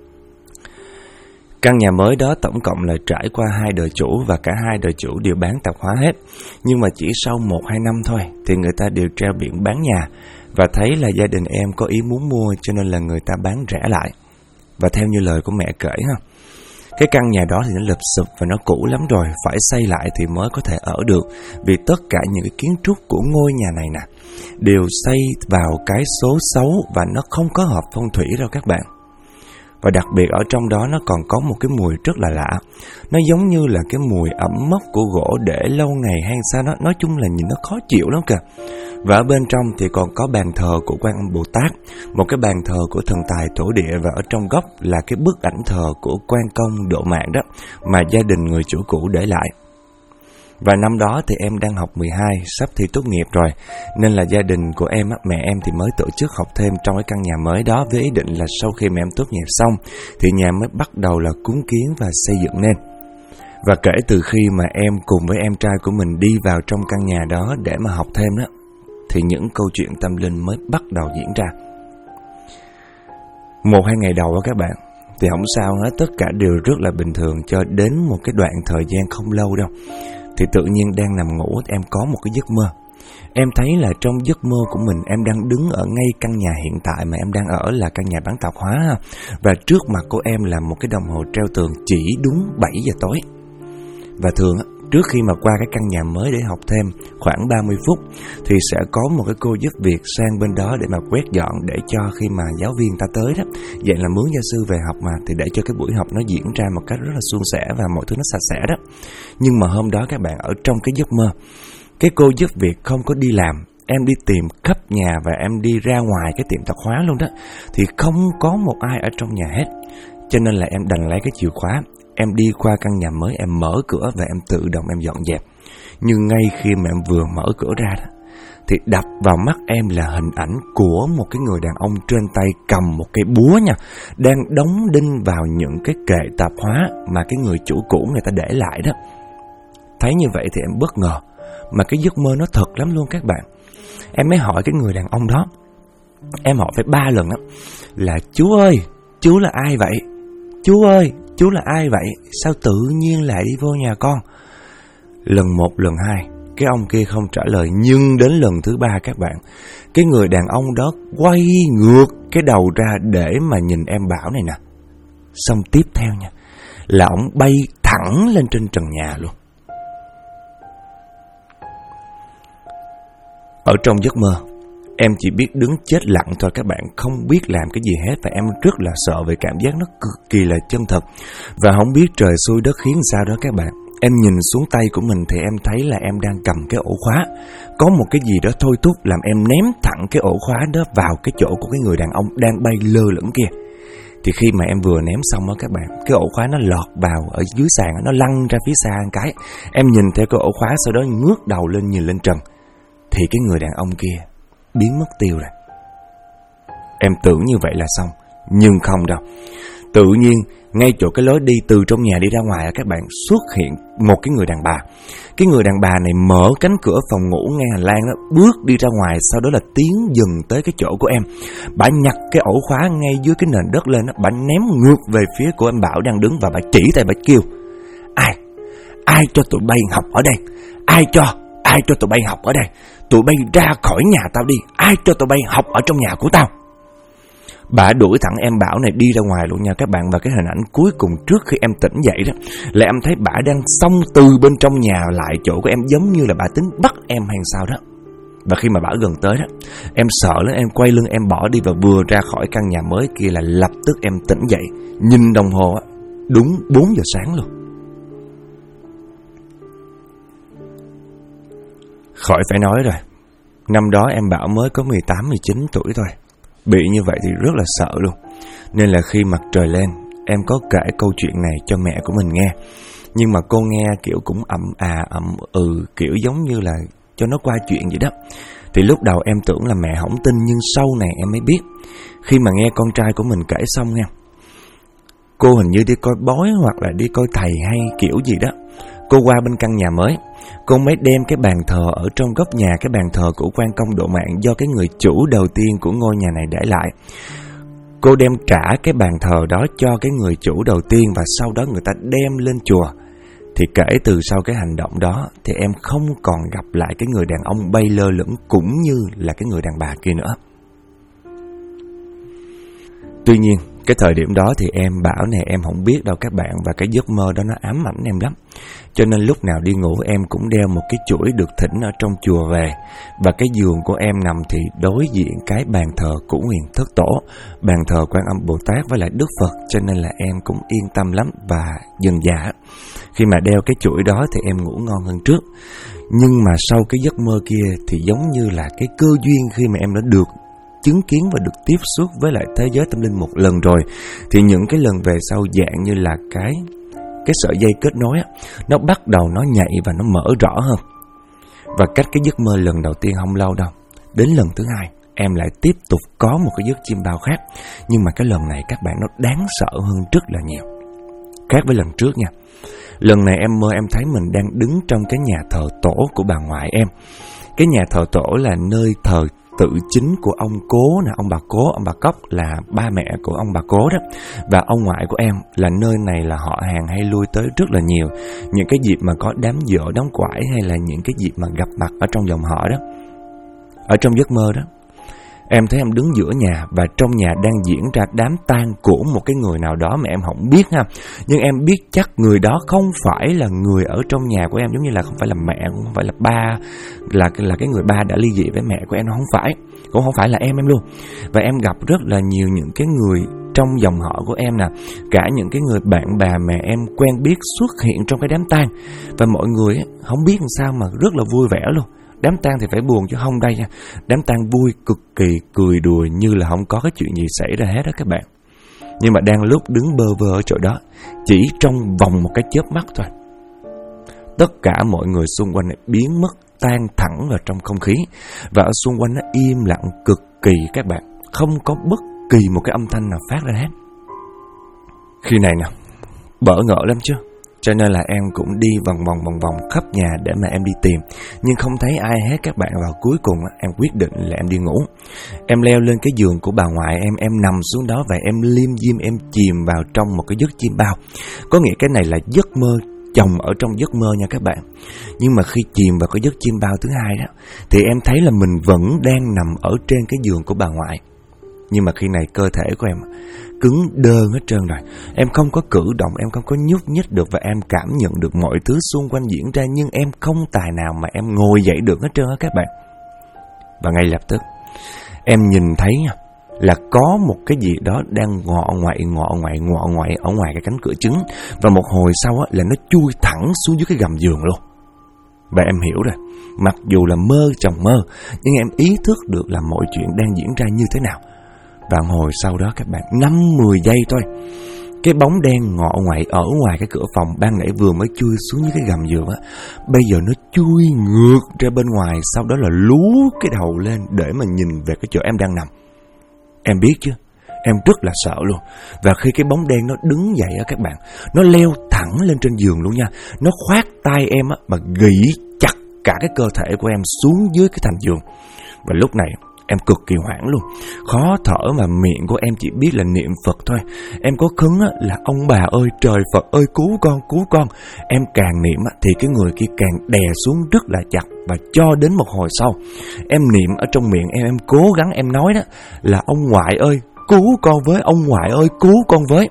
Căn nhà mới đó tổng cộng là trải qua 2 đời chủ, và cả 2 đời chủ đều bán tạp hóa hết. Nhưng mà chỉ sau 1-2 năm thôi thì người ta đều treo biển bán nhà, và thấy là gia đình em có ý muốn mua, cho nên là người ta bán rẻ lại. Và theo như lời của mẹ kể ha, cái căn nhà đó thì nó lụp xụp và nó cũ lắm rồi, phải xây lại thì mới có thể ở được. Vì tất cả những cái kiến trúc của ngôi nhà này nè đều xây vào cái số xấu, và nó không có hợp phong thủy đâu các bạn. Và đặc biệt ở trong đó nó còn có một cái mùi rất là lạ. Nó giống như là cái mùi ẩm mốc của gỗ để lâu ngày hay sao đó. Nói chung là nhìn nó khó chịu lắm kìa. Và ở bên trong thì còn có bàn thờ của Quan Âm Bồ Tát, một cái bàn thờ của thần tài thổ địa, và ở trong góc là cái bức ảnh thờ của Quan Công Độ Mạng đó mà gia đình người chủ cũ để lại. Và năm đó thì em đang học 12, sắp thi tốt nghiệp rồi, nên là gia đình của em, mẹ em thì mới tổ chức học thêm trong cái căn nhà mới đó, với ý định là sau khi mà em tốt nghiệp xong thì nhà mới bắt đầu là cúng kiến và xây dựng nên. Và kể từ khi mà em cùng với em trai của mình đi vào trong căn nhà đó để mà học thêm đó, thì những câu chuyện tâm linh mới bắt đầu diễn ra. 1-2 ngày đầu đó các bạn, thì không sao hết, tất cả đều rất là bình thường, cho đến một cái đoạn thời gian không lâu đâu. Thì tự nhiên đang nằm ngủ, em có một cái giấc mơ. Em thấy là trong giấc mơ của mình, em đang đứng ở ngay căn nhà hiện tại mà em đang ở, là căn nhà bán tạp hóa. Và trước mặt của em là một cái đồng hồ treo tường chỉ đúng 7 giờ tối. Và thường trước khi mà qua cái căn nhà mới để học thêm khoảng 30 phút thì sẽ có một cái cô giúp việc sang bên đó để mà quét dọn, để cho khi mà giáo viên ta tới đó, vậy là mướn gia sư về học mà, thì để cho cái buổi học nó diễn ra một cách rất là suôn sẻ và mọi thứ nó sạch sẽ đó. Nhưng mà hôm đó các bạn, ở trong cái giấc mơ, cái cô giúp việc không có đi làm, em đi tìm khắp nhà và em đi ra ngoài cái tiệm tạp hóa luôn đó, thì không có một ai ở trong nhà hết. Cho nên là em đành lấy cái chìa khóa, em đi qua căn nhà mới, em mở cửa và em tự động em dọn dẹp. Nhưng ngay khi mà em vừa mở cửa ra đó, thì đập vào mắt em là hình ảnh của một cái người đàn ông trên tay cầm một cây búa nha, đang đóng đinh vào những cái kệ tạp hóa mà cái người chủ cũ người ta để lại đó. Thấy như vậy thì em bất ngờ, mà cái giấc mơ nó thật lắm luôn các bạn. Em mới hỏi cái người đàn ông đó, em hỏi phải 3 lần đó, là chú ơi, chú là ai vậy? Chú ơi, chú là ai vậy? Sao tự nhiên lại đi vô nhà con? Lần 1, lần 2, cái ông kia không trả lời. Nhưng đến lần thứ 3 các bạn, cái người đàn ông đó quay ngược cái đầu ra để mà nhìn em Bảo này nè. Xong tiếp theo nha, là ông bay thẳng lên trên trần nhà luôn. Ở trong giấc mơ, em chỉ biết đứng chết lặng thôi các bạn, không biết làm cái gì hết. Và em rất là sợ về cảm giác nó cực kỳ là chân thật. Và không biết trời xui đất khiến sao đó các bạn. Em nhìn xuống tay của mình thì em thấy là em đang cầm cái ổ khóa. Có một cái gì đó thôi thúc làm em ném thẳng cái ổ khóa đó vào cái chỗ của cái người đàn ông đang bay lơ lửng kia. Thì khi mà em vừa ném xong đó các bạn, cái ổ khóa nó lọt vào ở dưới sàn, nó lăn ra phía xa một cái. Em nhìn theo cái ổ khóa, sau đó ngước đầu lên nhìn lên trần, thì cái người đàn ông kia biến mất tiêu rồi. Em tưởng như vậy là xong, nhưng không đâu. Tự nhiên ngay chỗ cái lối đi từ trong nhà đi ra ngoài các bạn, xuất hiện một cái người đàn bà. Cái người đàn bà này mở cánh cửa phòng ngủ ngay hành lang đó, bước đi ra ngoài, sau đó là tiến dần tới cái chỗ của em. Bà nhặt cái ổ khóa ngay dưới cái nền đất lên đó, bà ném ngược về phía của em Bảo đang đứng, và bà chỉ tay bà kêu: Ai cho tụi bay học ở đây? Ai cho tụi bay học ở đây? Tụi bay ra khỏi nhà tao đi. Ai cho tụi bay học ở trong nhà của tao? Bà đuổi thẳng em Bảo này đi ra ngoài luôn nha các bạn. Và cái hình ảnh cuối cùng trước khi em tỉnh dậy đó, là em thấy bà đang xông từ bên trong nhà lại chỗ của em, giống như là bà tính bắt em hay sao đó. Và khi mà bà gần tới đó, em sợ lắm, em quay lưng em bỏ đi. Và vừa ra khỏi căn nhà mới kia là lập tức em tỉnh dậy, nhìn đồng hồ đúng 4 giờ sáng luôn. Khỏi phải nói rồi, năm đó em Bảo mới có 18-19 tuổi thôi. Bị như vậy thì rất là sợ luôn. Nên là khi mặt trời lên, em có kể câu chuyện này cho mẹ của mình nghe. Nhưng mà cô nghe kiểu cũng ậm kiểu giống như là cho nó qua chuyện vậy đó. Thì lúc đầu em tưởng là mẹ không tin, nhưng sau này em mới biết. Khi mà nghe con trai của mình kể xong nha, cô hình như đi coi bói hoặc là đi coi thầy hay kiểu gì đó. Cô qua bên căn nhà mới, cô mới đem cái bàn thờ ở trong góc nhà, cái bàn thờ của Quan Công Độ Mạng do cái người chủ đầu tiên của ngôi nhà này để lại. Cô đem trả cái bàn thờ đó cho cái người chủ đầu tiên, và sau đó người ta đem lên chùa. Thì kể từ sau cái hành động đó thì em không còn gặp lại cái người đàn ông bay lơ lửng cũng như là cái người đàn bà kia nữa. Tuy nhiên Cái thời điểm đó thì em bảo nè, em không biết đâu các bạn, và cái giấc mơ đó nó ám ảnh em lắm. Cho nên lúc nào đi ngủ em cũng đeo một cái chuỗi được thỉnh ở trong chùa về. Và cái giường của em nằm thì đối diện cái bàn thờ của Huyền Thất Tổ, bàn thờ Quan Âm Bồ Tát với lại Đức Phật. Cho nên là em cũng yên tâm lắm. Và dần dà khi mà đeo cái chuỗi đó thì em ngủ ngon hơn trước. Nhưng mà sau cái giấc mơ kia thì giống như là cái cơ duyên khi mà em đã được chứng kiến và được tiếp xúc với lại thế giới tâm linh một lần rồi, thì những cái lần về sau dạng như là cái sợi dây kết nối á, nó bắt đầu nó nhạy và nó mở rõ hơn. Và cách cái giấc mơ lần đầu tiên không lâu đâu, đến lần thứ hai em lại tiếp tục có một cái giấc chim bao khác. Nhưng mà cái lần này các bạn nó đáng sợ hơn rất là nhiều, khác với lần trước nha. Lần này em mơ em thấy mình đang đứng trong cái nhà thờ tổ của bà ngoại em. Cái nhà thờ tổ là nơi thờ tự chính của ông cố nè, ông bà cố, ông bà Cóc là ba mẹ của ông bà cố đó. Và ông ngoại của em là nơi này là họ hàng hay lui tới rất là nhiều. Những cái dịp mà có đám giỗ, đám quải hay là những cái dịp mà gặp mặt ở trong dòng họ đó. Ở trong giấc mơ đó, em thấy em đứng giữa nhà và trong nhà đang diễn ra đám tang của một cái người nào đó mà em không biết ha. Nhưng em biết chắc người đó không phải là người ở trong nhà của em, giống như là không phải là mẹ, cũng không phải là ba, là cái người ba đã ly dị với mẹ của em, nó không phải, cũng không phải là em luôn. Và em gặp rất là nhiều những cái người trong dòng họ của em nè, cả những cái người bạn bè mà em quen biết xuất hiện trong cái đám tang. Và mọi người không biết làm sao mà rất là vui vẻ luôn. Đám tang thì phải buồn chứ không đây nha. Đám tang vui, cực kỳ cười đùa như là không có cái chuyện gì xảy ra hết đó các bạn. Nhưng mà đang lúc đứng bơ vơ ở chỗ đó, chỉ trong vòng một cái chớp mắt thôi, tất cả mọi người xung quanh biến mất, tan thẳng vào trong không khí. Và ở xung quanh nó im lặng cực kỳ các bạn, không có bất kỳ một cái âm thanh nào phát ra hết. Khi này nè, bỡ ngỡ lắm chứ. Cho nên là em cũng đi vòng vòng khắp nhà để mà em đi tìm, nhưng không thấy ai hết các bạn. Vào cuối cùng em quyết định là em đi ngủ. Em leo lên cái giường của bà ngoại em nằm xuống đó và em liêm diêm, em chìm vào trong một cái giấc chim bao. Có nghĩa cái này là giấc mơ chồng ở trong giấc mơ nha các bạn. Nhưng mà khi chìm vào cái giấc chim bao thứ hai đó, thì em thấy là mình vẫn đang nằm ở trên cái giường của bà ngoại. Nhưng mà khi này cơ thể của em cứng đơ hết trơn rồi. Em không có cử động, em không có nhúc nhích được. Và em cảm nhận được mọi thứ xung quanh diễn ra, nhưng em không tài nào mà em ngồi dậy được hết trơn á các bạn. Và ngay lập tức em nhìn thấy là có một cái gì đó đang ngọ ngoại ở ngoài cái cánh cửa trứng. Và một hồi sau là nó chui thẳng xuống dưới cái gầm giường luôn. Và em hiểu rồi, mặc dù là mơ chồng mơ, nhưng em ý thức được là mọi chuyện đang diễn ra như thế nào. Và hồi sau đó các bạn, 5-10 giây thôi, cái bóng đen ngọ ngoại ở ngoài cái cửa phòng ban nãy vừa mới chui xuống dưới cái gầm giường bây giờ nó chui ngược ra bên ngoài, sau đó là lú cái đầu lên để mà nhìn về cái chỗ em đang nằm. Em biết chứ, em rất là sợ luôn. Và khi cái bóng đen nó đứng dậy các bạn, nó leo thẳng lên trên giường luôn nha. Nó khoát tay em mà gỉ chặt cả cái cơ thể của em xuống dưới cái thành giường. Và lúc này em cực kỳ hoảng luôn, khó thở mà miệng của em chỉ biết là niệm Phật thôi. Em có khấn là ông bà ơi, trời Phật ơi, cứu con, cứu con. Em càng niệm thì cái người kia càng đè xuống rất là chặt. Và cho đến một hồi sau, em niệm ở trong miệng em cố gắng em nói đó là ông ngoại ơi, cứu con với, ông ngoại ơi, cứu con với.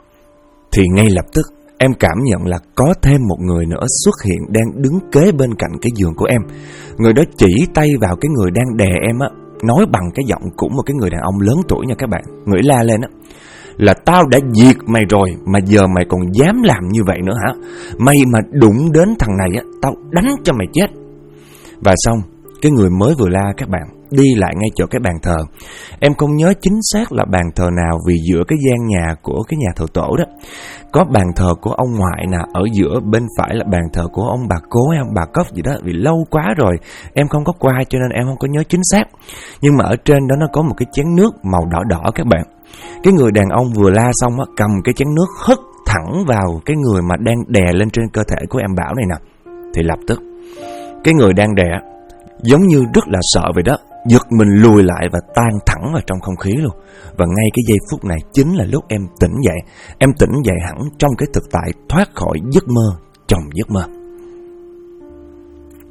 Thì ngay lập tức em cảm nhận là có thêm một người nữa xuất hiện, đang đứng kế bên cạnh cái giường của em. Người đó chỉ tay vào cái người đang đè em nói bằng cái giọng của một cái người đàn ông lớn tuổi nha các bạn. Người la lên là tao đã diệt mày rồi mà giờ mày còn dám làm như vậy nữa hả? Mày mà đụng đến thằng này tao đánh cho mày chết. Và xong, cái người mới vừa la các bạn đi lại ngay chỗ cái bàn thờ. Em không nhớ chính xác là bàn thờ nào, vì giữa cái gian nhà của cái nhà thờ tổ đó có bàn thờ của ông ngoại nè, ở giữa bên phải là bàn thờ của ông bà cố hay ông bà Cóc gì đó. Vì lâu quá rồi em không có qua cho nên em không có nhớ chính xác. Nhưng mà ở trên đó nó có một cái chén nước màu đỏ đỏ các bạn. Cái người đàn ông vừa la xong cầm cái chén nước hất thẳng vào cái người mà đang đè lên trên cơ thể của em Bảo này nè. Thì lập tức cái người đang đè giống như rất là sợ vậy đó, giật mình lùi lại và tan thẳng vào trong không khí luôn. Và ngay cái giây phút này chính là lúc em tỉnh dậy. Em tỉnh dậy hẳn trong cái thực tại, thoát khỏi giấc mơ trong giấc mơ.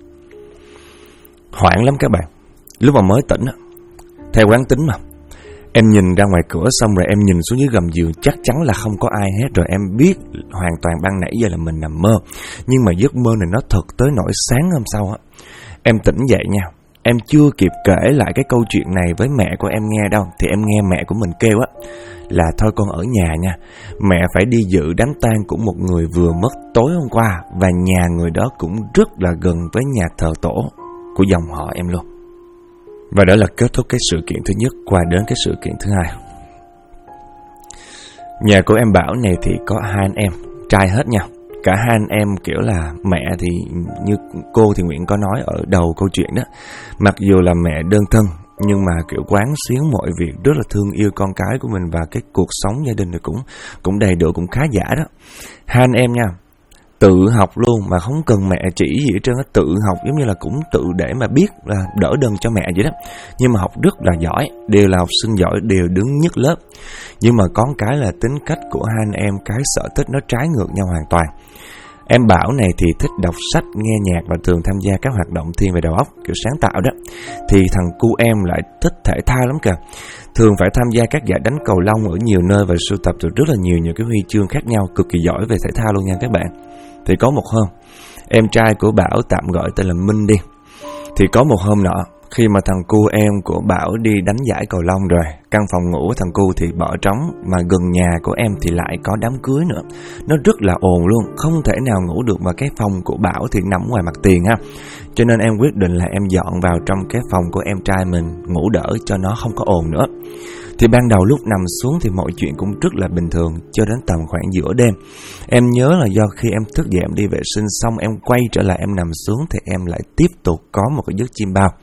Hoảng lắm các bạn. Lúc mà mới tỉnh theo quán tính mà, Em nhìn ra ngoài cửa xong rồi em nhìn xuống dưới gầm giường, chắc chắn là không có ai hết rồi. Em biết hoàn toàn ban nãy giờ là mình nằm mơ, nhưng mà giấc mơ này nó thật tới nỗi sáng hôm sau á, em tỉnh dậy nha. Em chưa kịp kể lại cái câu chuyện này với mẹ của em nghe đâu, thì em nghe mẹ của mình kêu á là thôi con ở nhà nha, mẹ phải đi dự đám tang của một người vừa mất tối hôm qua, và nhà người đó cũng rất là gần với nhà thờ tổ của dòng họ em luôn. Và đó là kết thúc cái sự kiện thứ nhất. Qua đến cái sự kiện thứ hai. Nhà của em Bảo này thì có hai anh em trai hết nha. Cả hai anh em kiểu là mẹ thì như cô thì Nguyễn có nói ở đầu câu chuyện đó, mặc dù là mẹ đơn thân nhưng mà kiểu quán xuyến mọi việc, rất là thương yêu con cái của mình, và cái cuộc sống gia đình thì cũng đầy đủ, cũng khá giả đó. Hai anh em nha, tự học luôn mà không cần mẹ chỉ gì hết trơn á, tự học giống như là cũng tự để mà biết là đỡ đần cho mẹ vậy đó. Nhưng mà học rất là giỏi, đều là học sinh giỏi, đều đứng nhất lớp. Nhưng mà có cái là tính cách của hai anh em, cái sở thích nó trái ngược nhau hoàn toàn. Em Bảo này thì thích đọc sách, nghe nhạc và thường tham gia các hoạt động thiên về đầu óc, kiểu sáng tạo đó. Thì thằng cu em lại thích thể thao lắm kìa, thường phải tham gia các giải đánh cầu lông ở nhiều nơi và sưu tập được rất là nhiều cái huy chương khác nhau, cực kỳ giỏi về thể thao luôn nha các bạn. Thì có một hôm, em trai của Bảo tạm gọi tên là Minh đi. Thì có một hôm nọ, khi mà thằng cu em của Bảo đi đánh giải cầu lông rồi, căn phòng ngủ của thằng cu thì bỏ trống, mà gần nhà của em thì lại có đám cưới nữa. Nó rất là ồn luôn, không thể nào ngủ được, mà cái phòng của Bảo thì nằm ngoài mặt tiền ha. Cho nên em quyết định là em dọn vào trong cái phòng của em trai mình ngủ đỡ cho nó không có ồn nữa. Thì ban đầu lúc nằm xuống thì mọi chuyện cũng rất là bình thường, cho đến tầm khoảng giữa đêm. Em nhớ là do khi em thức dậy em đi vệ sinh xong, em quay trở lại em nằm xuống thì em lại tiếp tục có một cái giấc chim bao.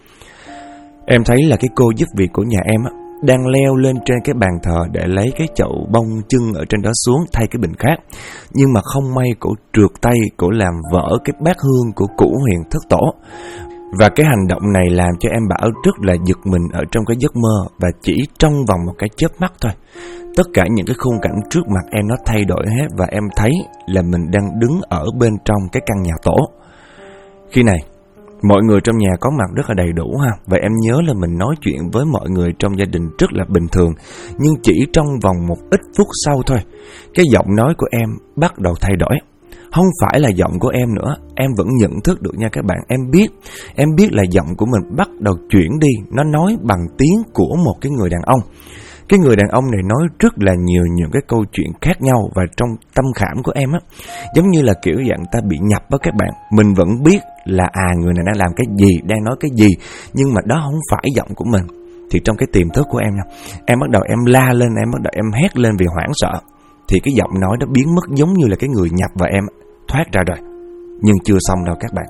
Em thấy là cái cô giúp việc của nhà em á, đang leo lên trên cái bàn thờ để lấy cái chậu bông chân ở trên đó xuống thay cái bình khác. Nhưng mà không may cổ trượt tay, cổ làm vỡ cái bát hương của cửu huyền thất tổ. Và cái hành động này làm cho em Bảo rất là giật mình ở trong cái giấc mơ, và chỉ trong vòng một cái chớp mắt thôi, tất cả những cái khung cảnh trước mặt em nó thay đổi hết, và em thấy là mình đang đứng ở bên trong cái căn nhà tổ. Khi này, mọi người trong nhà có mặt rất là đầy đủ ha, và em nhớ là mình nói chuyện với mọi người trong gia đình rất là bình thường. Nhưng chỉ trong vòng một ít phút sau thôi, cái giọng nói của em bắt đầu thay đổi. Không phải là giọng của em nữa, em vẫn nhận thức được nha các bạn. Em biết là giọng của mình bắt đầu chuyển đi, nó nói bằng tiếng của một cái người đàn ông. Cái người đàn ông này nói rất là nhiều những cái câu chuyện khác nhau, và trong tâm khảm của em á, giống như là kiểu dạng ta bị nhập á các bạn. Mình vẫn biết là người này đang làm cái gì, đang nói cái gì, nhưng mà đó không phải giọng của mình. Thì trong cái tiềm thức của em nha, em bắt đầu em la lên, em bắt đầu em hét lên vì hoảng sợ. Thì cái giọng nói đó biến mất, giống như là cái người nhập vào em thoát ra rồi. Nhưng chưa xong đâu các bạn.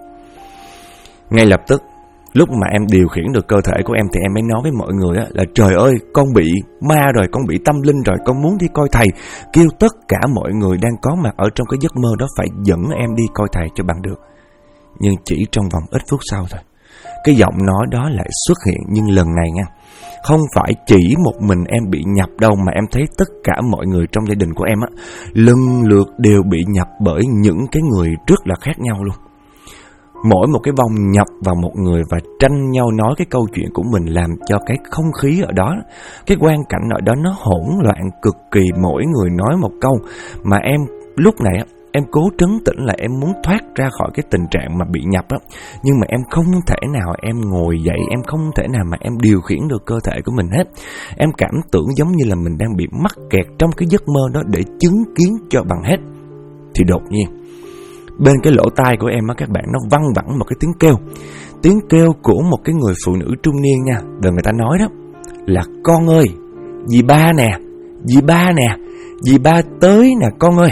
Ngay lập tức, lúc mà em điều khiển được cơ thể của em thì em mới nói với mọi người á, là trời ơi, con bị ma rồi, con bị tâm linh rồi, con muốn đi coi thầy. Kêu tất cả mọi người đang có mặt ở trong cái giấc mơ đó phải dẫn em đi coi thầy cho bằng được. Nhưng chỉ trong vòng ít phút sau thôi, cái giọng nói đó lại xuất hiện. Nhưng lần này nha, không phải chỉ một mình em bị nhập đâu, mà em thấy tất cả mọi người trong gia đình của em á, lần lượt đều bị nhập bởi những cái người rất là khác nhau luôn. Mỗi một cái vong nhập vào một người và tranh nhau nói cái câu chuyện của mình, làm cho cái không khí ở đó, cái quang cảnh ở đó nó hỗn loạn cực kỳ. Mỗi người nói một câu, mà em lúc này em cố trấn tĩnh lại, em muốn thoát ra khỏi cái tình trạng mà bị nhập đó. Nhưng mà em không thể nào em ngồi dậy, em không thể nào mà em điều khiển được cơ thể của mình hết. Em cảm tưởng giống như là mình đang bị mắc kẹt trong cái giấc mơ đó để chứng kiến cho bằng hết. Thì đột nhiên, bên cái lỗ tai của em á các bạn, nó văng vẳng một cái tiếng kêu của một cái người phụ nữ trung niên nha. Đời người ta nói đó là con ơi, dì ba nè, dì ba tới nè con ơi.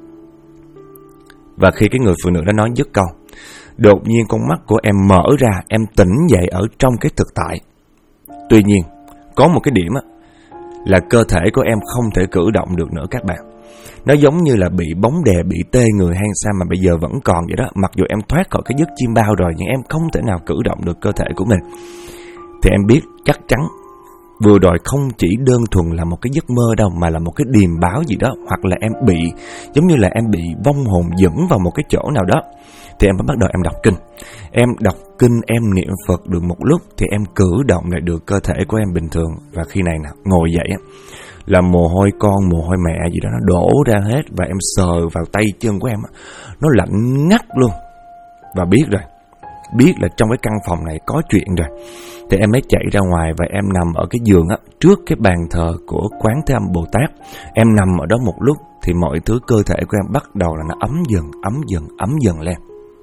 Và khi cái người phụ nữ đã nói dứt câu, đột nhiên con mắt của em mở ra, em tỉnh dậy ở trong cái thực tại. Tuy nhiên, có một cái điểm á, là cơ thể của em không thể cử động được nữa các bạn. Nó giống như là bị bóng đè, bị tê người hay sao mà bây giờ vẫn còn vậy đó. Mặc dù em thoát khỏi cái giấc chim bao rồi, nhưng em không thể nào cử động được cơ thể của mình. Thì em biết chắc chắn vừa rồi không chỉ đơn thuần là một cái giấc mơ đâu, mà là một cái điềm báo gì đó. Hoặc là em bị, giống như là em bị vong hồn dẫn vào một cái chỗ nào đó. thì em bắt đầu em đọc kinh. Em đọc kinh, em niệm Phật được một lúc thì em cử động lại được cơ thể của em bình thường. Và khi này nè, ngồi dậy á, là mồ hôi con, mồ hôi mẹ gì đó nó đổ ra hết. Và em sờ vào tay chân của em á, nó lạnh ngắt luôn. Và biết là trong cái căn phòng này có chuyện rồi. Thì em mới chạy ra ngoài và em nằm ở cái giường á, trước cái bàn thờ của Quán Thế Âm Bồ Tát. Em nằm ở đó một lúc thì mọi thứ cơ thể của em bắt đầu là nó ấm dần lên.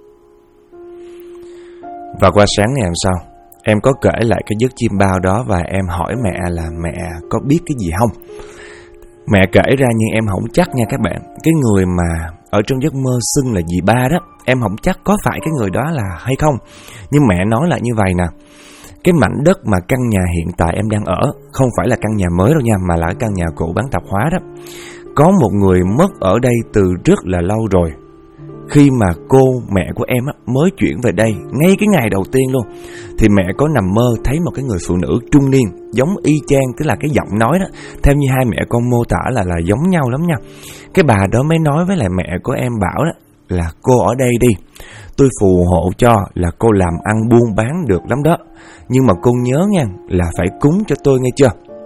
Và qua sáng ngày hôm sau, em có kể lại cái giấc chim bao đó và em hỏi mẹ là mẹ có biết cái gì không. Mẹ kể ra nhưng em không chắc nha các bạn. Cái người mà ở trong giấc mơ xưng là dì ba đó, em không chắc có phải cái người đó là hay không. Nhưng mẹ nói lại như vậy nè: cái mảnh đất mà căn nhà hiện tại em đang ở không phải là căn nhà mới đâu nha, mà là căn nhà cũ bán tạp hóa đó. Có một người mất ở đây từ rất là lâu rồi. Khi mà mẹ của em mới chuyển về đây, ngay cái ngày đầu tiên luôn, thì mẹ có nằm mơ thấy một cái người phụ nữ trung niên, giống y chang, tức là cái giọng nói đó, theo như hai mẹ con mô tả là giống nhau lắm nha. Cái bà đó mới nói với lại mẹ của em bảo đó là: cô ở đây đi, tôi phù hộ cho là cô làm ăn buôn bán được lắm đó. Nhưng mà cô nhớ nha, là phải cúng cho tôi nghe chưa.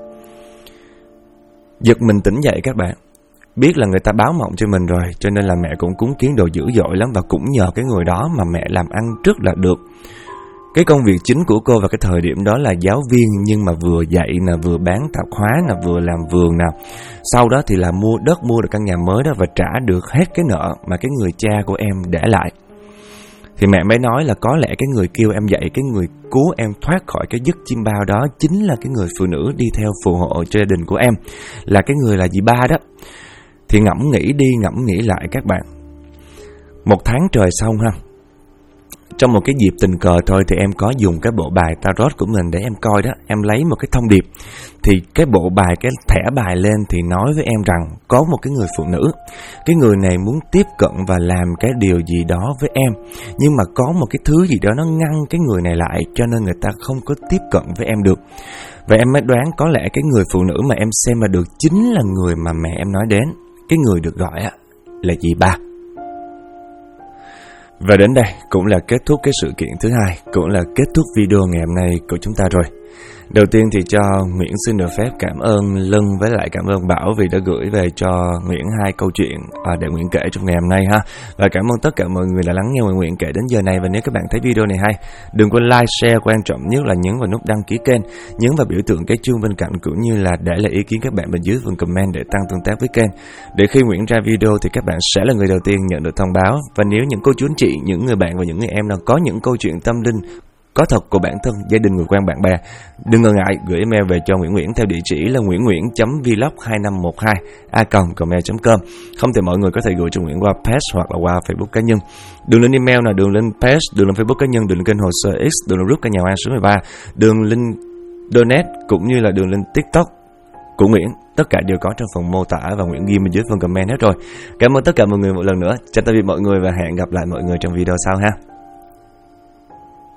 Giật mình tỉnh dậy các bạn. Biết là người ta báo mộng cho mình rồi, cho nên là mẹ cũng cúng kiến đồ dữ dội lắm. Và cũng nhờ cái người đó mà mẹ làm ăn rất là được. Cái công việc chính của cô vào cái thời điểm đó là giáo viên, nhưng mà vừa dạy nè, vừa bán tạp hóa nè, vừa làm vườn nè. Sau đó thì là mua đất, mua được căn nhà mới đó và trả được hết cái nợ mà cái người cha của em để lại. Thì mẹ mới nói là có lẽ cái người kêu em dậy, cái người cứu em thoát khỏi cái giấc chim bao đó chính là cái người phụ nữ đi theo phù hộ cho gia đình của em, là cái người là dì ba đó. Thì ngẫm nghĩ đi ngẫm nghĩ lại các bạn. 1 tháng trời sau ha, trong một cái dịp tình cờ thôi thì em có dùng cái bộ bài tarot của mình để em coi đó. Em lấy một cái thông điệp, thì cái bộ bài, cái thẻ bài lên thì nói với em rằng có một cái người phụ nữ. Cái người này muốn tiếp cận và làm cái điều gì đó với em, nhưng mà có một cái thứ gì đó nó ngăn cái người này lại, cho nên người ta không có tiếp cận với em được. Và em mới đoán có lẽ cái người phụ nữ mà em xem mà được chính là người mà mẹ em nói đến. Cái người được gọi là dì ba. Và đến đây cũng là kết thúc cái sự kiện thứ hai, cũng là kết thúc video ngày hôm nay của chúng ta rồi. Đầu tiên thì cho Nguyễn xin được phép cảm ơn Lân với lại cảm ơn Bảo vì đã gửi về cho Nguyễn 2 câu chuyện để Nguyễn kể trong ngày hôm nay ha. Và cảm ơn tất cả mọi người đã lắng nghe Nguyễn kể đến giờ này. Và nếu các bạn thấy video này hay, đừng quên like, share, quan trọng nhất là nhấn vào nút đăng ký kênh, nhấn vào biểu tượng cái chuông bên cạnh, cũng như là để lại ý kiến các bạn bên dưới phần comment để tăng tương tác với kênh. Để khi Nguyễn ra video thì các bạn sẽ là người đầu tiên nhận được thông báo. Và nếu những cô chú anh chị, những người bạn và những người em nào có những câu chuyện tâm linh có thật của bản thân, gia đình, người quen, bạn bè, đừng ngần ngại gửi email về cho Nguyễn theo địa chỉ là nguyễn.vlog2512a@gmail.com. Không thì mọi người có thể gửi cho Nguyễn qua page hoặc là qua Facebook cá nhân. Đường link email là đường link page, đường link Facebook cá nhân, đường link kênh Hồ Sơ X, đường link group Cả Nhà Hoa số 13, đường link donate cũng như là đường link TikTok của Nguyễn. Tất cả đều có trong phần mô tả và Nguyễn ghi bên dưới phần comment hết rồi. Cảm ơn tất cả mọi người một lần nữa. Chào tạm biệt mọi người và hẹn gặp lại mọi người trong video sau ha.